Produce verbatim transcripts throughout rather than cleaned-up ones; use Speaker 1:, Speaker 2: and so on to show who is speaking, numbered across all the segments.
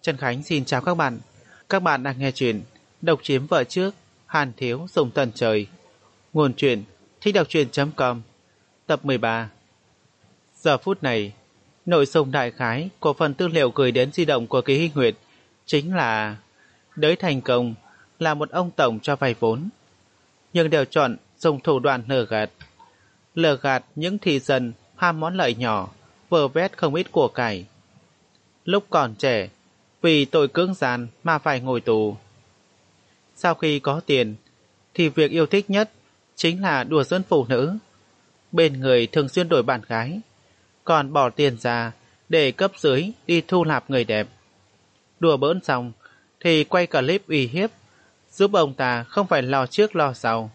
Speaker 1: Trần Khánh xin chào các bạn. Các bạn đang nghe chuyện Độc Chiếm Vợ Trước, Hàn Thiếu Dùng Tần Trời. Nguồn truyện thích đọc truyện chấm com. Tập mười ba. Giờ phút này, nội dung đại khái của phần tư liệu gửi đến di động của Kỳ Hy Nguyệt chính là đới thành công là một ông tổng cho vay vốn, nhưng đều chọn dùng thủ đoạn lừa gạt. Lừa gạt những thị dân ham món lợi nhỏ, vơ vét không ít của cải. Lúc còn trẻ, vì tội cưỡng gian mà phải ngồi tù. Sau khi có tiền, thì việc yêu thích nhất chính là đùa giỡn phụ nữ. Bên người thường xuyên đổi bạn gái, còn bỏ tiền ra để cấp dưới đi thu nạp người đẹp. Đùa bỡn xong thì quay clip uy hiếp, giúp ông ta không phải lo trước lo sau.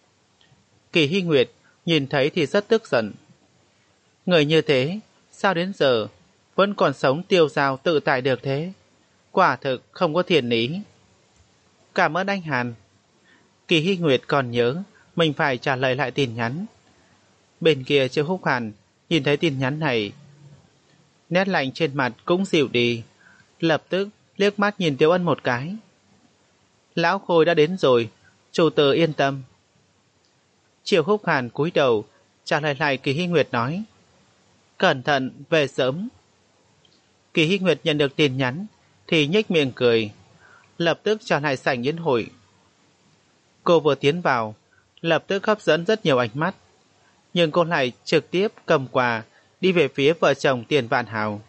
Speaker 1: Kỳ Hy Nguyệt nhìn thấy thì rất tức giận. Người như thế, sao đến giờ vẫn còn sống tiêu dao tự tại được thế? Quả thực không có thiện ý. Cảm ơn anh Hàn. Kỳ Hy Nguyệt còn nhớ mình phải trả lời lại tin nhắn. Bên kia Triệu Húc Hàn nhìn thấy tin nhắn này, nét lạnh trên mặt cũng dịu đi, lập tức liếc mắt nhìn Tiểu Ân một cái. Lão Khôi đã đến rồi, chủ tử yên tâm. Triệu Húc Hàn cúi đầu trả lời lại Kỳ Hy Nguyệt nói, cẩn thận về sớm. Kỳ Hy Nguyệt nhận được tin nhắn thì nhếch miệng cười, lập tức trở lại sảnh yến hội. Cô vừa tiến vào, lập tức hấp dẫn rất nhiều ánh mắt, nhưng cô lại trực tiếp cầm quà đi về phía vợ chồng Tiền Vạn Hào.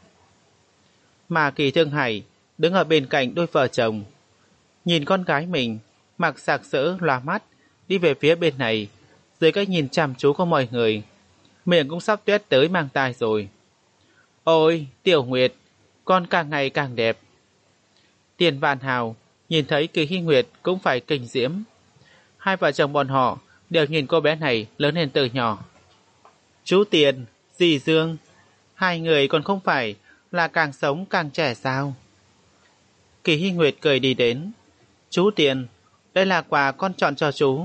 Speaker 1: Mà Kỳ Thương Hải đứng ở bên cạnh đôi vợ chồng, nhìn con gái mình mặc sặc sỡ loa mắt đi về phía bên này, dưới cái nhìn chăm chú của mọi người, miệng cũng sắp tuét tới mang tai rồi. Ôi, Tiểu Nguyệt, con càng ngày càng đẹp. Tiền Vạn Hào nhìn thấy Kỳ Hy Nguyệt cũng phải kinh diễm. Hai vợ chồng bọn họ đều nhìn cô bé này lớn lên từ nhỏ. Chú Tiền, dì Dương, hai người còn không phải là càng sống càng trẻ sao? Kỳ Hy Nguyệt cười đi đến. Chú Tiền, đây là quà con chọn cho chú.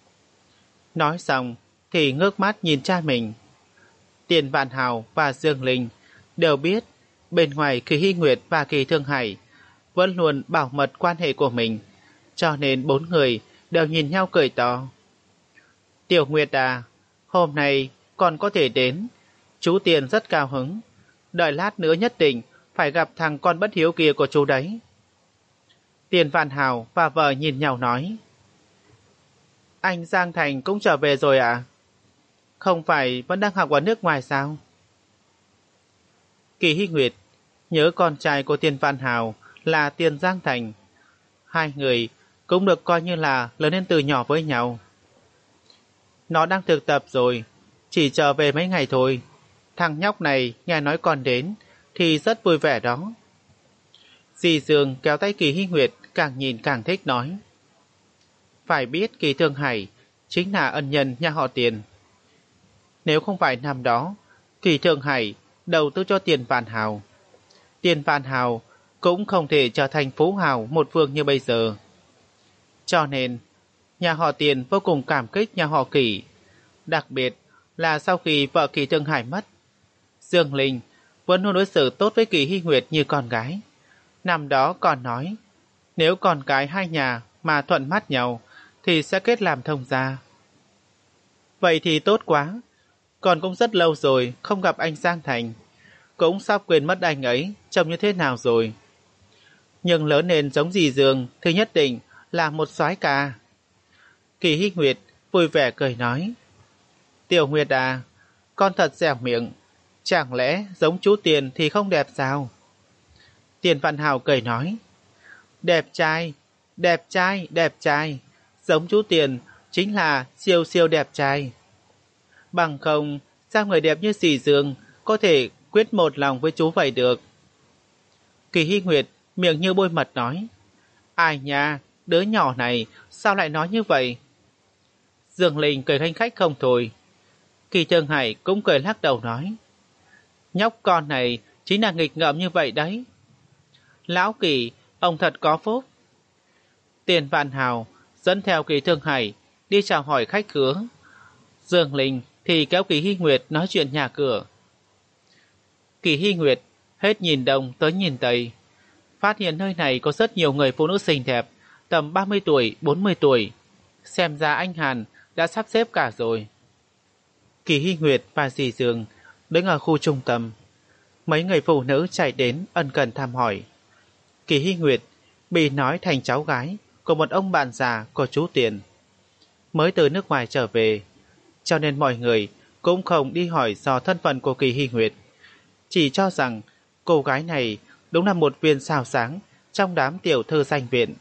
Speaker 1: Nói xong thì ngước mắt nhìn cha mình. Tiền Vạn Hào và Dương Linh đều biết bên ngoài Kỳ Hy Nguyệt và Kỳ Thương Hải vẫn luôn bảo mật quan hệ của mình, cho nên bốn người đều nhìn nhau cười to. Tiểu Nguyệt à, hôm nay còn có thể đến, chú Tiền rất cao hứng, đợi lát nữa nhất định phải gặp thằng con bất hiếu kia của chú đấy. Tiền Vạn Hào và vợ nhìn nhau nói, anh Giang Thành cũng trở về rồi à? Không phải vẫn đang học ở nước ngoài sao? Kỳ Hy Nguyệt nhớ con trai của Tiền Vạn Hào là Tiền Giang Thành. Hai người cũng được coi như là lớn lên từ nhỏ với nhau. Nó đang thực tập rồi, chỉ trở về mấy ngày thôi. Thằng nhóc này nghe nói còn đến thì rất vui vẻ đó. Dì Dương kéo tay Kỳ Hy Nguyệt càng nhìn càng thích nói, phải biết Kỳ Thương Hải chính là ân nhân nhà họ Tiền. Nếu không phải năm đó Kỳ Thương Hải đầu tư cho Tiền Vạn Hào, Tiền Vạn Hào cũng không thể trở thành phú hào một phương như bây giờ. Cho nên nhà họ Tiền vô cùng cảm kích nhà họ Kỳ. Đặc biệt là sau khi vợ Kỳ Thương Hải mất, Dương Linh vẫn luôn đối xử tốt với Kỳ Hy Nguyệt như con gái. Năm đó còn nói, nếu con cái hai nhà mà thuận mắt nhau thì sẽ kết làm thông gia. Vậy thì tốt quá, còn cũng rất lâu rồi không gặp anh Giang Thành, cũng sắp quên mất anh ấy trông như thế nào rồi. Nhưng lớn lên giống dì Dương thì nhất định là một soái ca. Kỳ Hy Nguyệt vui vẻ cười nói, Tiểu Nguyệt à, con thật dẻo miệng, chẳng lẽ giống chú Tiền thì không đẹp sao? Tiền Vạn Hào cười nói, đẹp trai, đẹp trai, đẹp trai, giống chú Tiền chính là siêu siêu đẹp trai. Bằng không, sao người đẹp như dì Dương có thể quyết một lòng với chú vậy được? Kỳ Hy Nguyệt miệng như bôi mật nói, ai nha, đứa nhỏ này sao lại nói như vậy? Dương Linh cười khanh khách không thôi. Kỳ Thương Hải cũng cười lắc đầu nói, nhóc con này chính là nghịch ngợm như vậy đấy. Lão Kỳ, ông thật có phúc. Tiền Vạn Hào dẫn theo Kỳ Thương Hải đi chào hỏi khách khứa. Dương Linh thì kéo Kỳ Hy Nguyệt nói chuyện nhà cửa. Kỳ Hy Nguyệt hết nhìn đông tới nhìn tây, phát hiện nơi này có rất nhiều người phụ nữ xinh đẹp, tầm ba mươi tuổi, bốn mươi tuổi. Xem ra anh Hàn đã sắp xếp cả rồi. Kỳ Hy Nguyệt và dì Dương đứng ở khu trung tâm. Mấy người phụ nữ chạy đến ân cần thăm hỏi. Kỳ Hy Nguyệt bị nói thành cháu gái của một ông bạn già có chú tiền, mới từ nước ngoài trở về, cho nên mọi người cũng không đi hỏi dò thân phận của Kỳ Hy Nguyệt, chỉ cho rằng cô gái này đúng là một viên sao sáng trong đám tiểu thư danh viện.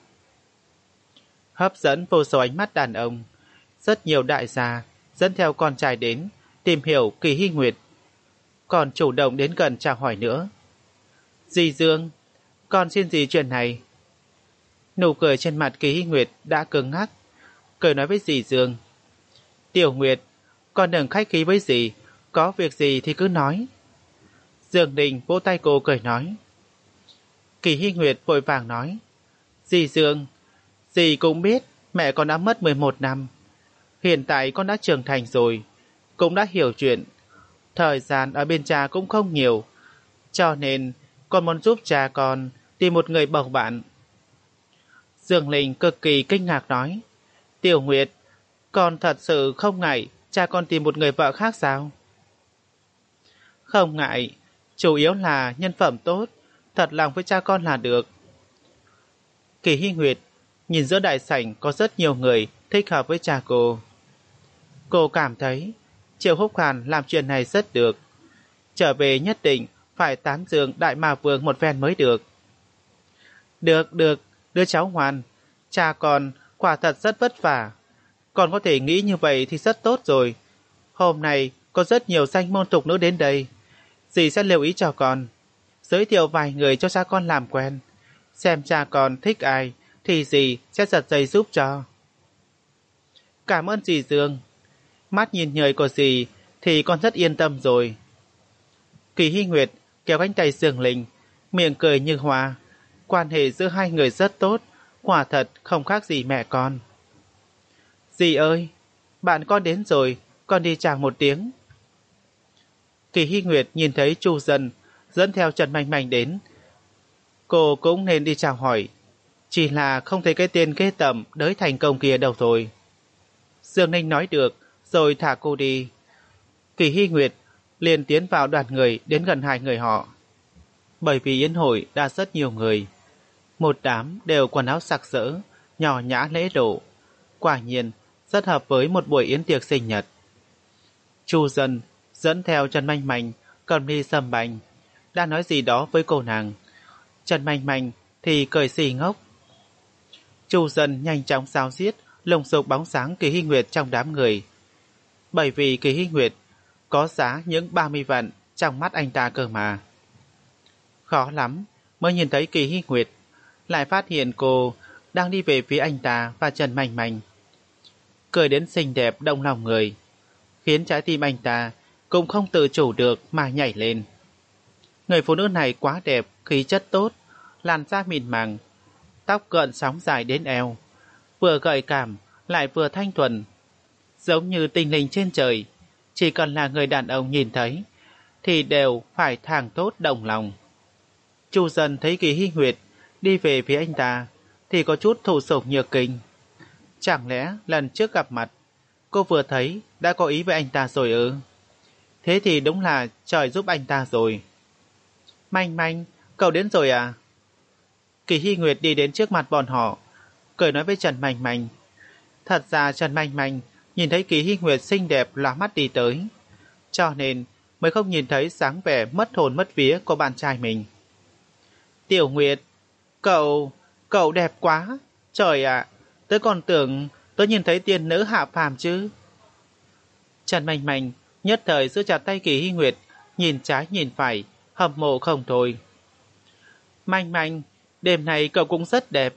Speaker 1: Hấp dẫn vô số ánh mắt đàn ông, rất nhiều đại gia dẫn theo con trai đến tìm hiểu Kỳ Hy Nguyệt, còn chủ động đến gần chào hỏi nữa. Dì Dương, con xin dì chuyện này. Nụ cười trên mặt Kỳ Hy Nguyệt đã cứng ngắc, cười nói với dì Dương: Tiểu Nguyệt, con đừng khách khí với dì, có việc gì thì cứ nói. Dương Đình vỗ tay cô cười nói. Kỳ Hy Nguyệt vội vàng nói: Dì Dương, dì cũng biết mẹ con đã mất mười một năm. Hiện tại con đã trưởng thành rồi, cũng đã hiểu chuyện. Thời gian ở bên cha cũng không nhiều, cho nên con muốn giúp cha con tìm một người bầu bạn. Dương Linh cực kỳ kinh ngạc nói: Tiểu Nguyệt, con thật sự không ngại cha con tìm một người vợ khác sao? Không ngại, chủ yếu là nhân phẩm tốt, thật lòng với cha con là được. Kỳ Hy Nguyệt nhìn giữa đại sảnh có rất nhiều người thích hợp với cha cô. Cô cảm thấy Triệu Húc Hàn làm chuyện này rất được. Trở về nhất định phải tán dương Đại Ma Vương một phen mới được. Được, được, đứa cháu ngoan, cha con quả thật rất vất vả. Còn có thể nghĩ như vậy thì rất tốt rồi. Hôm nay có rất nhiều danh môn tục nữ đến đây. Dì sẽ lưu ý cho con, giới thiệu vài người cho cha con làm quen. Xem cha con thích ai thì dì sẽ giật dây giúp cho. Cảm ơn dì Dương. Mắt nhìn nhời của dì thì con rất yên tâm rồi. Kỳ Hy Nguyệt kéo cánh tay Dương Linh, miệng cười như hoa. Quan hệ giữa hai người rất tốt, quả thật không khác gì mẹ con. Dì ơi, bạn con đến rồi, con đi chào một tiếng. Kỳ Hy Nguyệt nhìn thấy Chu Dân dẫn theo Trần Manh Manh đến. Cô cũng nên đi chào hỏi, chỉ là không thấy cái tên ghê tởm đới thành công kia đâu thôi. Dương Ninh nói được, rồi thả cô đi. Kỳ Hy Nguyệt liền tiến vào đoàn người đến gần hai người họ. Bởi vì yến hội đã rất nhiều người, một đám đều quần áo sặc sỡ, nhỏ nhã lễ độ, quả nhiên rất hợp với một buổi yến tiệc sinh nhật. Chu Dân dẫn theo Trần Manh Manh cầm ly sâm banh, đang nói gì đó với cô nàng. Trần Manh Manh thì cười xì ngốc. Chu Dân nhanh chóng xao xiết lùng sục bóng sáng Kỳ Hy Nguyệt trong đám người, bởi vì Kỳ Hy Nguyệt có giá những ba mươi vạn trong mắt anh ta cơ mà. Khó lắm mới nhìn thấy Kỳ Hy Nguyệt, lại phát hiện cô đang đi về phía anh ta và Trần Manh Manh. Cười đến xinh đẹp động lòng người, khiến trái tim anh ta cũng không tự chủ được mà nhảy lên. Người phụ nữ này quá đẹp, khí chất tốt, làn da mịn màng, tóc gợn sóng dài đến eo, vừa gợi cảm lại vừa thanh thuần, giống như tinh linh trên trời. Chỉ cần là người đàn ông nhìn thấy thì đều phải thàng tốt động lòng. Chu Dân thấy Kỳ Hy Nguyệt đi về phía anh ta thì có chút thụ sủng nhược kinh. Chẳng lẽ lần trước gặp mặt cô vừa thấy đã có ý với anh ta rồi ư? Thế thì đúng là trời giúp anh ta rồi. Manh Manh, cậu đến rồi à? Kỳ Hy Nguyệt đi đến trước mặt bọn họ, cười nói với Trần Manh Manh. Thật ra Trần Manh Manh nhìn thấy Kỳ Hy Nguyệt xinh đẹp lóa mắt đi tới, cho nên mới không nhìn thấy dáng vẻ mất hồn mất vía của bạn trai mình. Tiểu Nguyệt, cậu, cậu đẹp quá. Trời ạ, tớ còn tưởng tớ nhìn thấy tiên nữ hạ phàm chứ. Trần Manh Manh nhất thời giữ chặt tay Kỳ Hy Nguyệt, nhìn trái nhìn phải, hâm mộ không thôi. Manh Manh, đêm này cậu cũng rất đẹp.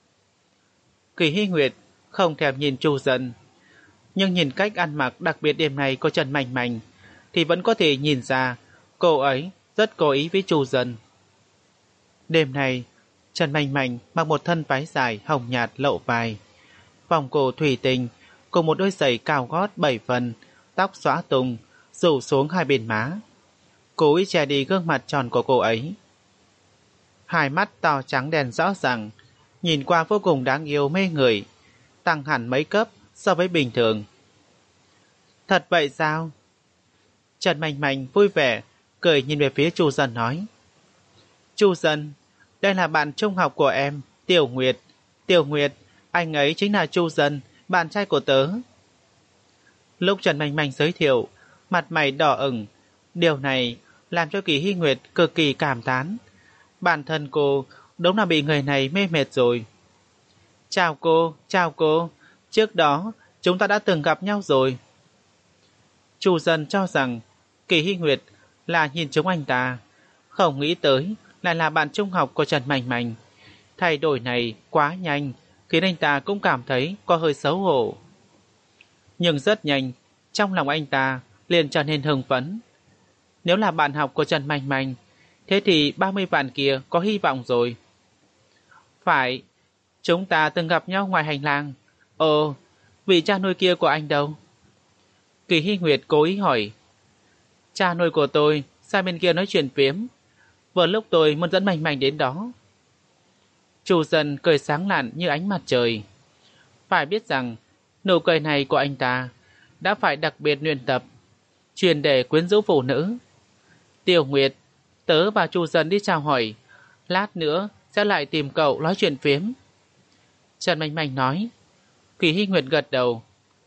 Speaker 1: Kỳ Hy Nguyệt không thèm nhìn Chu Dân, nhưng nhìn cách ăn mặc đặc biệt đêm nay của Trần Manh Manh thì vẫn có thể nhìn ra cô ấy rất cố ý với Chu Dân. Đêm nay Trần Manh Manh mặc một thân váy dài hồng nhạt lộ vai, vòng cổ thủy tinh cùng một đôi giày cao gót bảy phần, tóc xõa tung rủ xuống hai bên má, cố ý che đi gương mặt tròn của cô ấy. Hai mắt to trắng đen rõ ràng, nhìn qua vô cùng đáng yêu mê người, tăng hẳn mấy cấp so với bình thường. Thật vậy sao? Trần Manh Manh vui vẻ, cười nhìn về phía Chu Dân nói. Chu Dân, đây là bạn trung học của em, Tiểu Nguyệt. Tiểu Nguyệt, anh ấy chính là Chu Dân, bạn trai của tớ. Lúc Trần Manh Manh giới thiệu, mặt mày đỏ ửng. Điều này làm cho Kỳ Hy Nguyệt cực kỳ cảm thán. Bản thân cô đúng là bị người này mê mệt rồi. Chào cô, chào cô. Trước đó chúng ta đã từng gặp nhau rồi. Chu Dân cho rằng Kỳ Hy Nguyệt là nhìn trúng anh ta, không nghĩ tới lại là bạn trung học của Trần Manh Manh. Thay đổi này quá nhanh, khiến anh ta cũng cảm thấy có hơi xấu hổ. Nhưng rất nhanh, trong lòng anh ta liền trở nên hưng phấn. Nếu là bạn học của Trần Manh Manh, thế thì ba mươi vạn kia có hy vọng rồi. Phải, chúng ta từng gặp nhau ngoài hành lang. Ồ, vị cha nuôi kia của anh đâu? Kỳ Hy Nguyệt cố ý hỏi. Cha nuôi của tôi sang bên kia nói chuyện phiếm, vừa lúc tôi muốn dẫn Manh Manh đến đó. Chu Dân cười sáng lạn như ánh mặt trời. Phải biết rằng nụ cười này của anh ta đã phải đặc biệt luyện tập, truyền để quyến rũ phụ nữ. Tiểu Nguyệt, tớ và Chu Dân đi chào hỏi, lát nữa sẽ lại tìm cậu nói chuyện phiếm. Trần Manh Manh nói. Kỳ Hy Nguyệt gật đầu.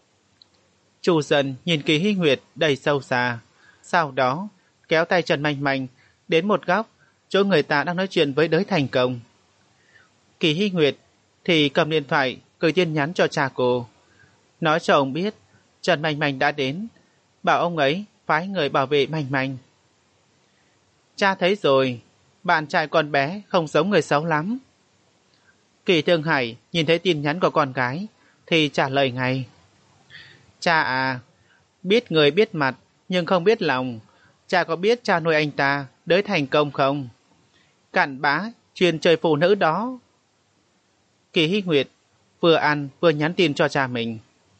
Speaker 1: Chu Dân nhìn Kỳ Hy Nguyệt đầy sâu xa, sau đó kéo tay Trần Manh Manh đến một góc, chỗ người ta đang nói chuyện với Đới Thành Công. Kỳ Hy Nguyệt thì cầm điện thoại gửi tin nhắn cho cha cô, nói cho ông biết Trần Manh Manh đã đến, bảo ông ấy phái người bảo vệ Manh Manh. Cha thấy rồi, bạn trai con bé không giống người xấu lắm. Kỳ Thương Hải nhìn thấy tin nhắn của con gái thì trả lời ngay. Cha à, biết người biết mặt nhưng không biết lòng. Cha có biết cha nuôi anh ta Đới Thành Công không? Cặn bã chuyên chơi phụ nữ đó. Kỳ Hy Nguyệt vừa ăn vừa nhắn tin cho cha mình.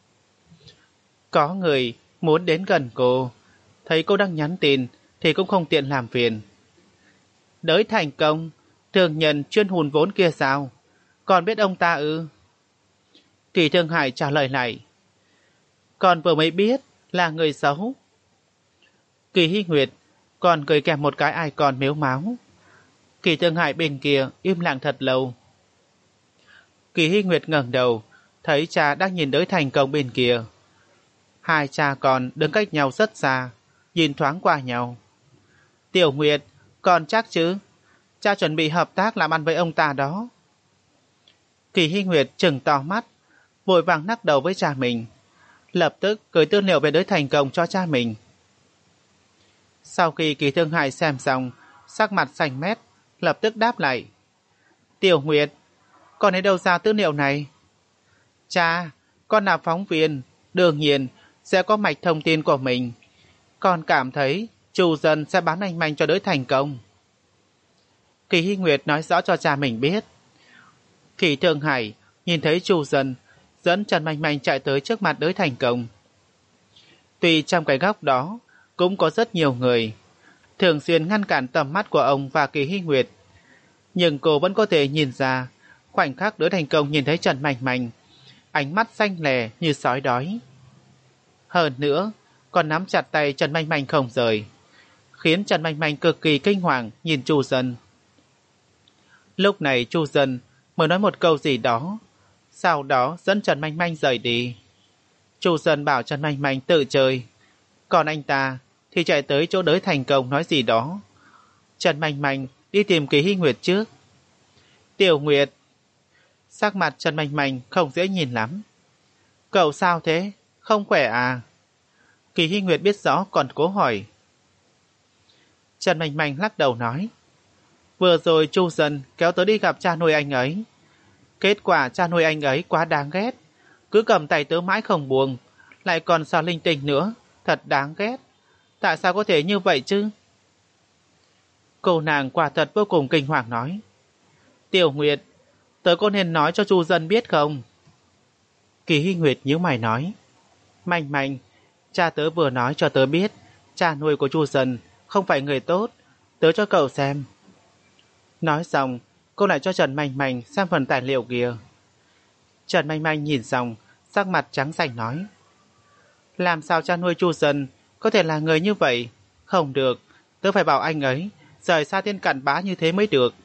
Speaker 1: Có người muốn đến gần cô, thấy cô đang nhắn tin thì cũng không tiện làm phiền. Đới Thành Công, thương nhân chuyên hùn vốn kia sao? Còn biết ông ta ư? Kỳ Thương Hải trả lời lại. Con vừa mới biết là người xấu. Kỳ Hy Nguyệt còn cười kèm một cái ai còn mếu máu. Kỳ Thương Hải bên kia im lặng thật lâu. Kỳ Hy Nguyệt ngẩng đầu, thấy cha đang nhìn Đới Thành Công bên kia. Hai cha con đứng cách nhau rất xa, nhìn thoáng qua nhau. Tiểu Nguyệt, con chắc chứ? Cha chuẩn bị hợp tác làm ăn với ông ta đó. Kỳ Hy Nguyệt trừng to mắt, vội vàng nắc đầu với cha mình, lập tức gửi tư liệu về Đới Thành Công cho cha mình. Sau khi Kỳ Thương Hải xem xong, sắc mặt xanh mét, lập tức đáp lại. Tiểu Nguyệt, con lấy đâu ra tư liệu này? Cha, con là phóng viên, đương nhiên sẽ có mạch thông tin của mình. Con cảm thấy Chu Dân sẽ bán anh Manh cho Đới Thành Công. Kỳ Hy Nguyệt nói rõ cho cha mình biết. Kỳ Thương Hải nhìn thấy Chu Dân dẫn Trần Manh Manh chạy tới trước mặt Đới Thành Công. Tuy trong cái góc đó cũng có rất nhiều người, thường xuyên ngăn cản tầm mắt của ông và Kỳ Hy Nguyệt, nhưng cô vẫn có thể nhìn ra khoảnh khắc Đới Thành Công nhìn thấy Trần Manh Manh, ánh mắt xanh lè như sói đói. Hơn nữa, còn nắm chặt tay Trần Manh Manh không rời, khiến Trần Manh Manh cực kỳ kinh hoàng nhìn Chu Dân. Lúc này Chu Dân mới nói một câu gì đó, sau đó dẫn Trần Manh Manh rời đi. Chu Dân bảo Trần Manh Manh tự chơi, còn anh ta thì chạy tới chỗ Đới Thành Công nói gì đó. Trần Manh Manh đi tìm Kỳ Hy Nguyệt trước. Tiểu Nguyệt. Sắc mặt Trần Manh Manh không dễ nhìn lắm. Cậu sao thế? Không khỏe à? Kỳ Hy Nguyệt biết rõ còn cố hỏi. Trần Manh Manh lắc đầu nói. Vừa rồi Chu Dân kéo tới đi gặp cha nuôi anh ấy. Kết quả cha nuôi anh ấy quá đáng ghét, cứ cầm tay tớ mãi không buông, lại còn xào linh tinh nữa, thật đáng ghét. Tại sao có thể như vậy chứ? Cô nàng quả thật vô cùng kinh hoàng nói. Tiểu Nguyệt, tớ có nên nói cho Chu Dân biết không? Kỳ Hy Nguyệt nhíu mày nói. Manh Manh, cha tớ vừa nói cho tớ biết cha nuôi của Chu Dân không phải người tốt, tớ cho cậu xem. Nói xong, cô lại cho Trần Manh Manh xem phần tài liệu kia. Trần Manh Manh nhìn xong, sắc mặt trắng xanh nói: làm sao cha nuôi Chu Dân có thể là người như vậy? Không được, tớ phải bảo anh ấy rời xa tên cặn bã như thế mới được.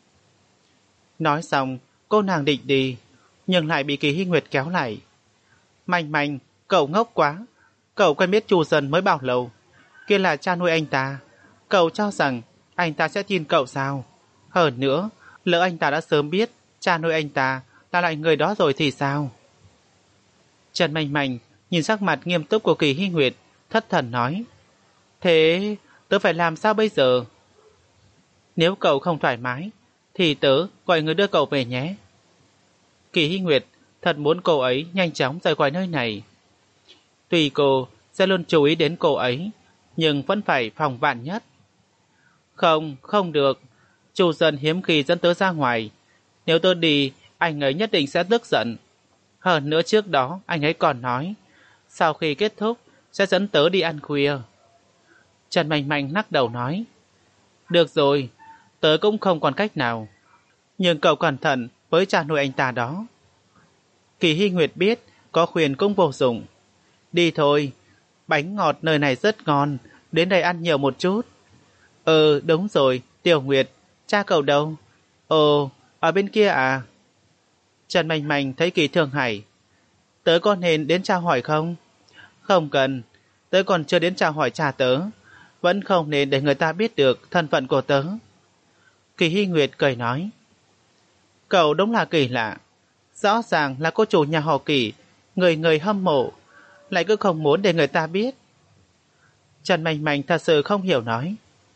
Speaker 1: Nói xong, cô nàng định đi, nhưng lại bị Kỳ Hy Nguyệt kéo lại. Manh Manh, cậu ngốc quá. Cậu quen biết Chu Dân mới bao lâu? Kia là cha nuôi anh ta. Cậu cho rằng anh ta sẽ tin cậu sao? Hơn nữa, lỡ anh ta đã sớm biết cha nuôi anh ta là loại người đó rồi thì sao? Trần Manh Manh nhìn sắc mặt nghiêm túc của Kỳ Hy Nguyệt, thất thần nói: thế tớ phải làm sao bây giờ? Nếu cậu không thoải mái thì tớ gọi người đưa cậu về nhé. Kỳ Hy Nguyệt thật muốn cô ấy nhanh chóng rời khỏi nơi này. Tuy cô sẽ luôn chú ý đến cô ấy, nhưng vẫn phải phòng vạn nhất. Không, không được. Chu Dân hiếm khi dẫn tớ ra ngoài. Nếu tớ đi, anh ấy nhất định sẽ tức giận. Hơn nữa trước đó anh ấy còn nói sau khi kết thúc sẽ dẫn tớ đi ăn khuya. Trần Manh Manh lắc đầu nói: được rồi, tớ cũng không còn cách nào. Nhưng cậu cẩn thận với cha nuôi anh ta đó. Kỳ Hy Nguyệt biết có khuyên cũng vô dụng. Đi thôi, bánh ngọt nơi này rất ngon, đến đây ăn nhiều một chút. Ừ, đúng rồi, Tiểu Nguyệt, cha cậu đâu? Ồ, ở bên kia à? Trần Manh Manh thấy Kỳ Thương Hải. Tớ có nên đến chào hỏi không? Không cần, tớ còn chưa đến chào hỏi cha tớ. Vẫn không nên để người ta biết được thân phận của tớ. Kỳ Hy Nguyệt cười nói: cậu đúng là kỳ lạ. Rõ ràng là cô chủ nhà họ Kỳ, người người hâm mộ, lại cứ không muốn để người ta biết. Trần Manh Manh thật sự không hiểu nói.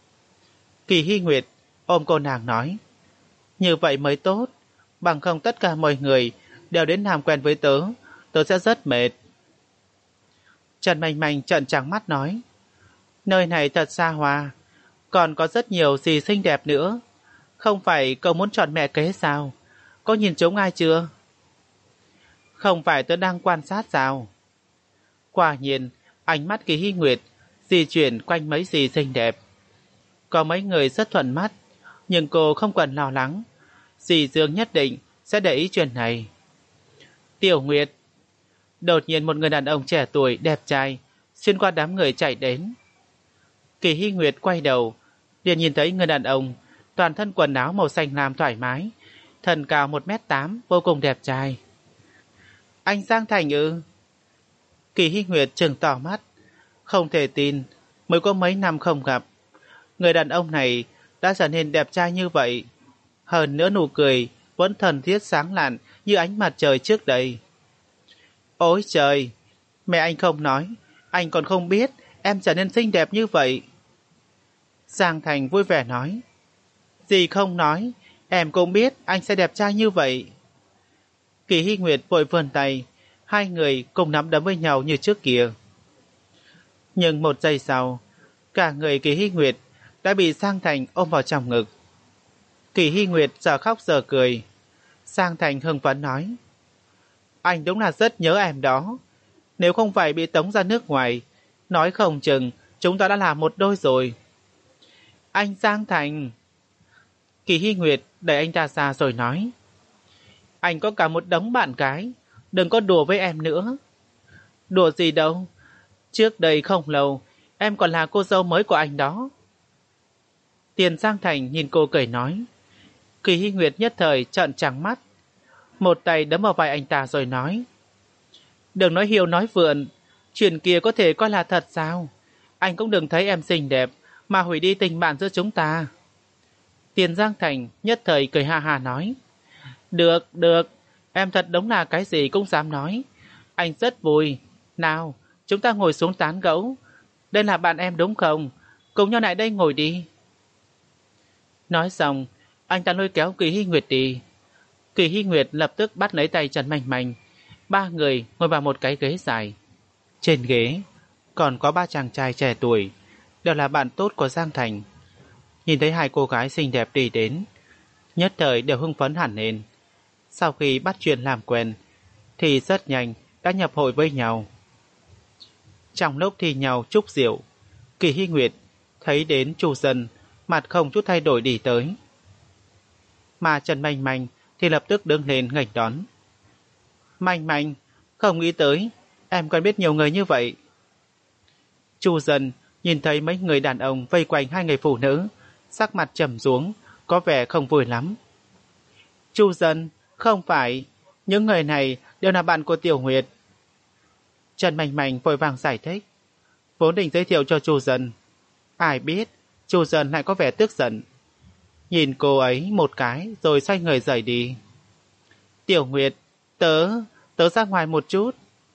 Speaker 1: Kỳ Hy Nguyệt ôm cô nàng nói: như vậy mới tốt, bằng không tất cả mọi người đều đến làm quen với tớ, tớ sẽ rất mệt. Trần Manh Manh trợn trắng mắt nói: nơi này thật xa hoa, còn có rất nhiều gì xinh đẹp nữa. Không phải cậu muốn chọn mẹ kế sao? Có nhìn trúng ai chưa? Không phải tớ đang quan sát sao? Quả nhiên, ánh mắt Kỳ Hy Nguyệt di chuyển quanh mấy gì xinh đẹp. Có mấy người rất thuận mắt, nhưng cô không cần lo lắng. Dì Dương nhất định sẽ để ý chuyện này. Tiểu Nguyệt. Đột nhiên một người đàn ông trẻ tuổi đẹp trai xuyên qua đám người chạy đến. Kỳ Hy Nguyệt quay đầu, liền nhìn thấy người đàn ông toàn thân quần áo màu xanh lam thoải mái, thân cao một mét tám, vô cùng đẹp trai. Anh Giang Thành ư? Kỳ Hy Nguyệt trừng tỏ mắt, không thể tin, mới có mấy năm không gặp, người đàn ông này đã trở nên đẹp trai như vậy. Hơn nữa nụ cười vẫn thần thiết sáng lạn như ánh mặt trời trước đây. Ôi trời, mẹ anh không nói, anh còn không biết em trở nên xinh đẹp như vậy. Giang Thành vui vẻ nói: dì không nói, em cũng biết anh sẽ đẹp trai như vậy. Kỳ Hy Nguyệt vội vươn tay, hai người cùng nắm đấm với nhau như trước kia. Nhưng một giây sau, cả người Kỳ Hy Nguyệt đã bị Giang Thành ôm vào trong ngực. Kỳ Hy Nguyệt giờ khóc giờ cười. Giang Thành hưng phấn nói: anh đúng là rất nhớ em đó. Nếu không phải bị tống ra nước ngoài, nói không chừng chúng ta đã làm một đôi rồi. Anh Giang Thành. Kỳ Hy Nguyệt đẩy anh ta ra rồi nói: anh có cả một đống bạn gái, đừng có đùa với em nữa. Đùa gì đâu, trước đây không lâu em còn là cô dâu mới của anh đó. Tiền Giang Thành nhìn cô cười nói. Kỳ Hy Nguyệt nhất thời trợn trắng mắt, một tay đấm vào vai anh ta rồi nói: đừng nói hiêu nói vượn, chuyện kia có thể coi là thật sao? Anh cũng đừng thấy em xinh đẹp mà hủy đi tình bạn giữa chúng ta. Tiền Giang Thành nhất thời cười ha ha nói: được, được, em thật đúng là cái gì cũng dám nói. Anh rất vui. Nào, chúng ta ngồi xuống tán gẫu. Đây là bạn em đúng không? Cùng nhau lại đây ngồi đi. Nói xong, anh ta lôi kéo Kỳ Hy Nguyệt đi. Kỳ Hy Nguyệt lập tức bắt lấy tay Trần Manh Manh. Ba người ngồi vào một cái ghế dài. Trên ghế còn có ba chàng trai trẻ tuổi, đều là bạn tốt của Giang Thành. Nhìn thấy hai cô gái xinh đẹp đi đến, nhất thời đều hưng phấn hẳn lên. Sau khi bắt chuyện làm quen thì rất nhanh đã nhập hội với nhau. Trong lúc thi nhau chúc rượu, Kỳ Hy Nguyệt thấy đến Chu Dân mặt không chút thay đổi đi tới. mà Trần Manh Manh thì lập tức đứng lên nghênh đón. Manh Manh, không nghĩ tới, em còn biết nhiều người như vậy. Chu Dân nhìn thấy mấy người đàn ông vây quanh hai người phụ nữ, sắc mặt trầm xuống, có vẻ không vui lắm. Chu Dân, không phải, những người này đều là bạn của Tiểu Nguyệt. Trần Manh Manh vội vàng giải thích, vốn định giới thiệu cho Chu Dân. Ai biết, Chu Dân lại có vẻ tức giận. Nhìn cô ấy một cái rồi xoay người rời đi. Tiểu Nguyệt, tớ, tớ ra ngoài một chút.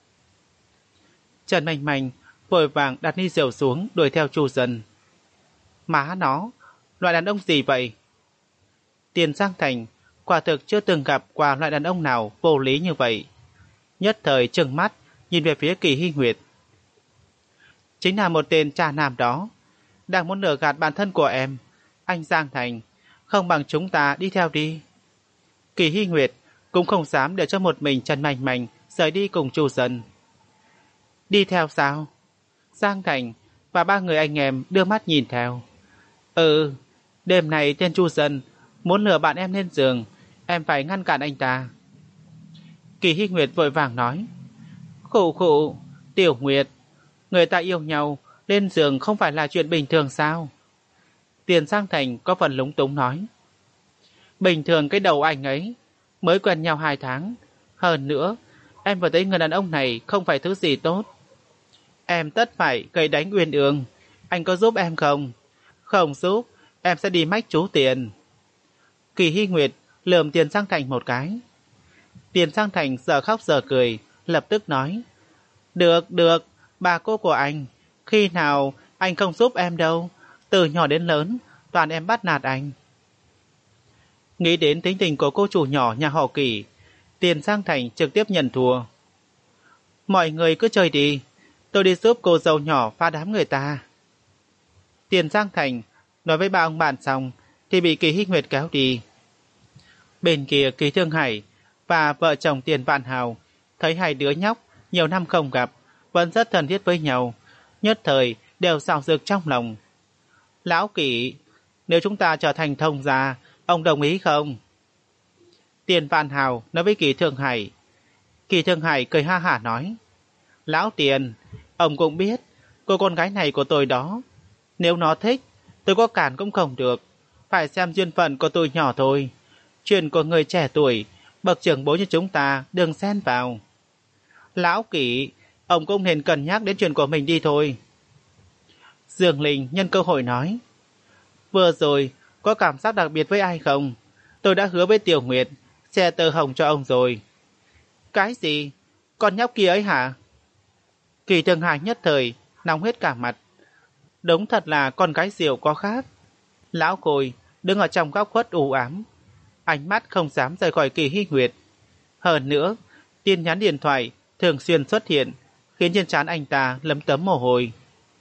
Speaker 1: Trần Manh Manh vội vàng đặt ly rượu xuống đuổi theo Chu Dân. Má nó, loại đàn ông gì vậy? Tiền Giang Thành quả thực chưa từng gặp qua loại đàn ông nào vô lý như vậy. Nhất thời trừng mắt nhìn về phía Kỳ Hy Nguyệt. Chính là một tên trà nam đó, đang muốn lừa gạt bản thân của em. Anh Giang Thành, không bằng chúng ta đi theo đi. Kỳ Hy Nguyệt cũng không dám để cho một mình Trần Manh Manh rời đi cùng Chu Dân. Đi theo sao? Giang Thành và ba người anh em đưa mắt nhìn theo. Ừ, đêm này tên Chu Dân muốn lừa bạn em lên giường, em phải ngăn cản anh ta. Kỳ Hy Nguyệt vội vàng nói. Khụ khụ, Tiểu Nguyệt, người ta yêu nhau, lên giường không phải là chuyện bình thường sao? Tiền Giang Thành có phần lúng túng nói. Bình thường cái đầu anh ấy, mới quen nhau hai tháng. Hơn nữa, em vừa thấy người đàn ông này không phải thứ gì tốt. Em tất phải gây đánh Uyên Ương. Anh có giúp em không? Không giúp, em sẽ đi mách chú Tiền. Kỳ Hy Nguyệt lườm Tiền Giang Thành một cái. Tiền Giang Thành giờ khóc giờ cười, lập tức nói. Được, được, bà cô của anh, khi nào anh không giúp em đâu. Từ nhỏ đến lớn, toàn em bắt nạt anh. Nghĩ đến tính tình của cô chủ nhỏ nhà họ Kỳ, Tiền Giang Thành trực tiếp nhận thua. Mọi người cứ chơi đi, tôi đi giúp cô dâu nhỏ phá đám người ta. Tiền Giang Thành nói với ba ông bạn xong thì bị Kỳ Hy Nguyệt kéo đi. Bên kia Kỳ Thương Hải và vợ chồng Tiền Vạn Hào thấy hai đứa nhóc nhiều năm không gặp vẫn rất thân thiết với nhau, nhất thời đều xào rực trong lòng. Lão Kỳ, nếu chúng ta trở thành thông gia, ông đồng ý không? Tiền Vạn Hào nói với Kỳ Thương Hải. Kỳ Thương Hải cười ha hả nói. Lão Tiền, ông cũng biết cô con gái này của tôi đó, nếu nó thích, tôi có cản cũng không được, phải xem duyên phận của tôi nhỏ thôi. Chuyện của người trẻ tuổi, bậc trưởng bối như chúng ta đừng xen vào. Lão Kỷ, ông cũng nên cân nhắc đến chuyện của mình đi thôi. Dương Linh nhân cơ hội nói. Vừa rồi, có cảm giác đặc biệt với ai không? Tôi đã hứa với Tiểu Nguyệt xe tơ hồng cho ông rồi. Cái gì? Con nhóc kia ấy hả? Kỳ Thương Hải nhất thời nóng hết cả mặt. Đúng thật là con gái rượu có khác. Lão Khôi đứng ở trong góc khuất u ám, ánh mắt không dám rời khỏi Kỳ Hy Nguyệt. Hơn nữa, tin nhắn điện thoại thường xuyên xuất hiện, khiến trên trán anh ta lấm tấm mồ hôi.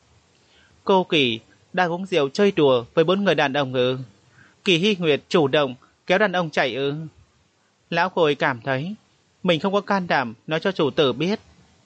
Speaker 1: Cô Kỳ đang uống rượu chơi đùa với bốn người đàn ông ư? Kỳ Hy Nguyệt chủ động kéo đàn ông chạy ư? Lão Khôi cảm thấy mình không có can đảm nói cho chủ tử biết.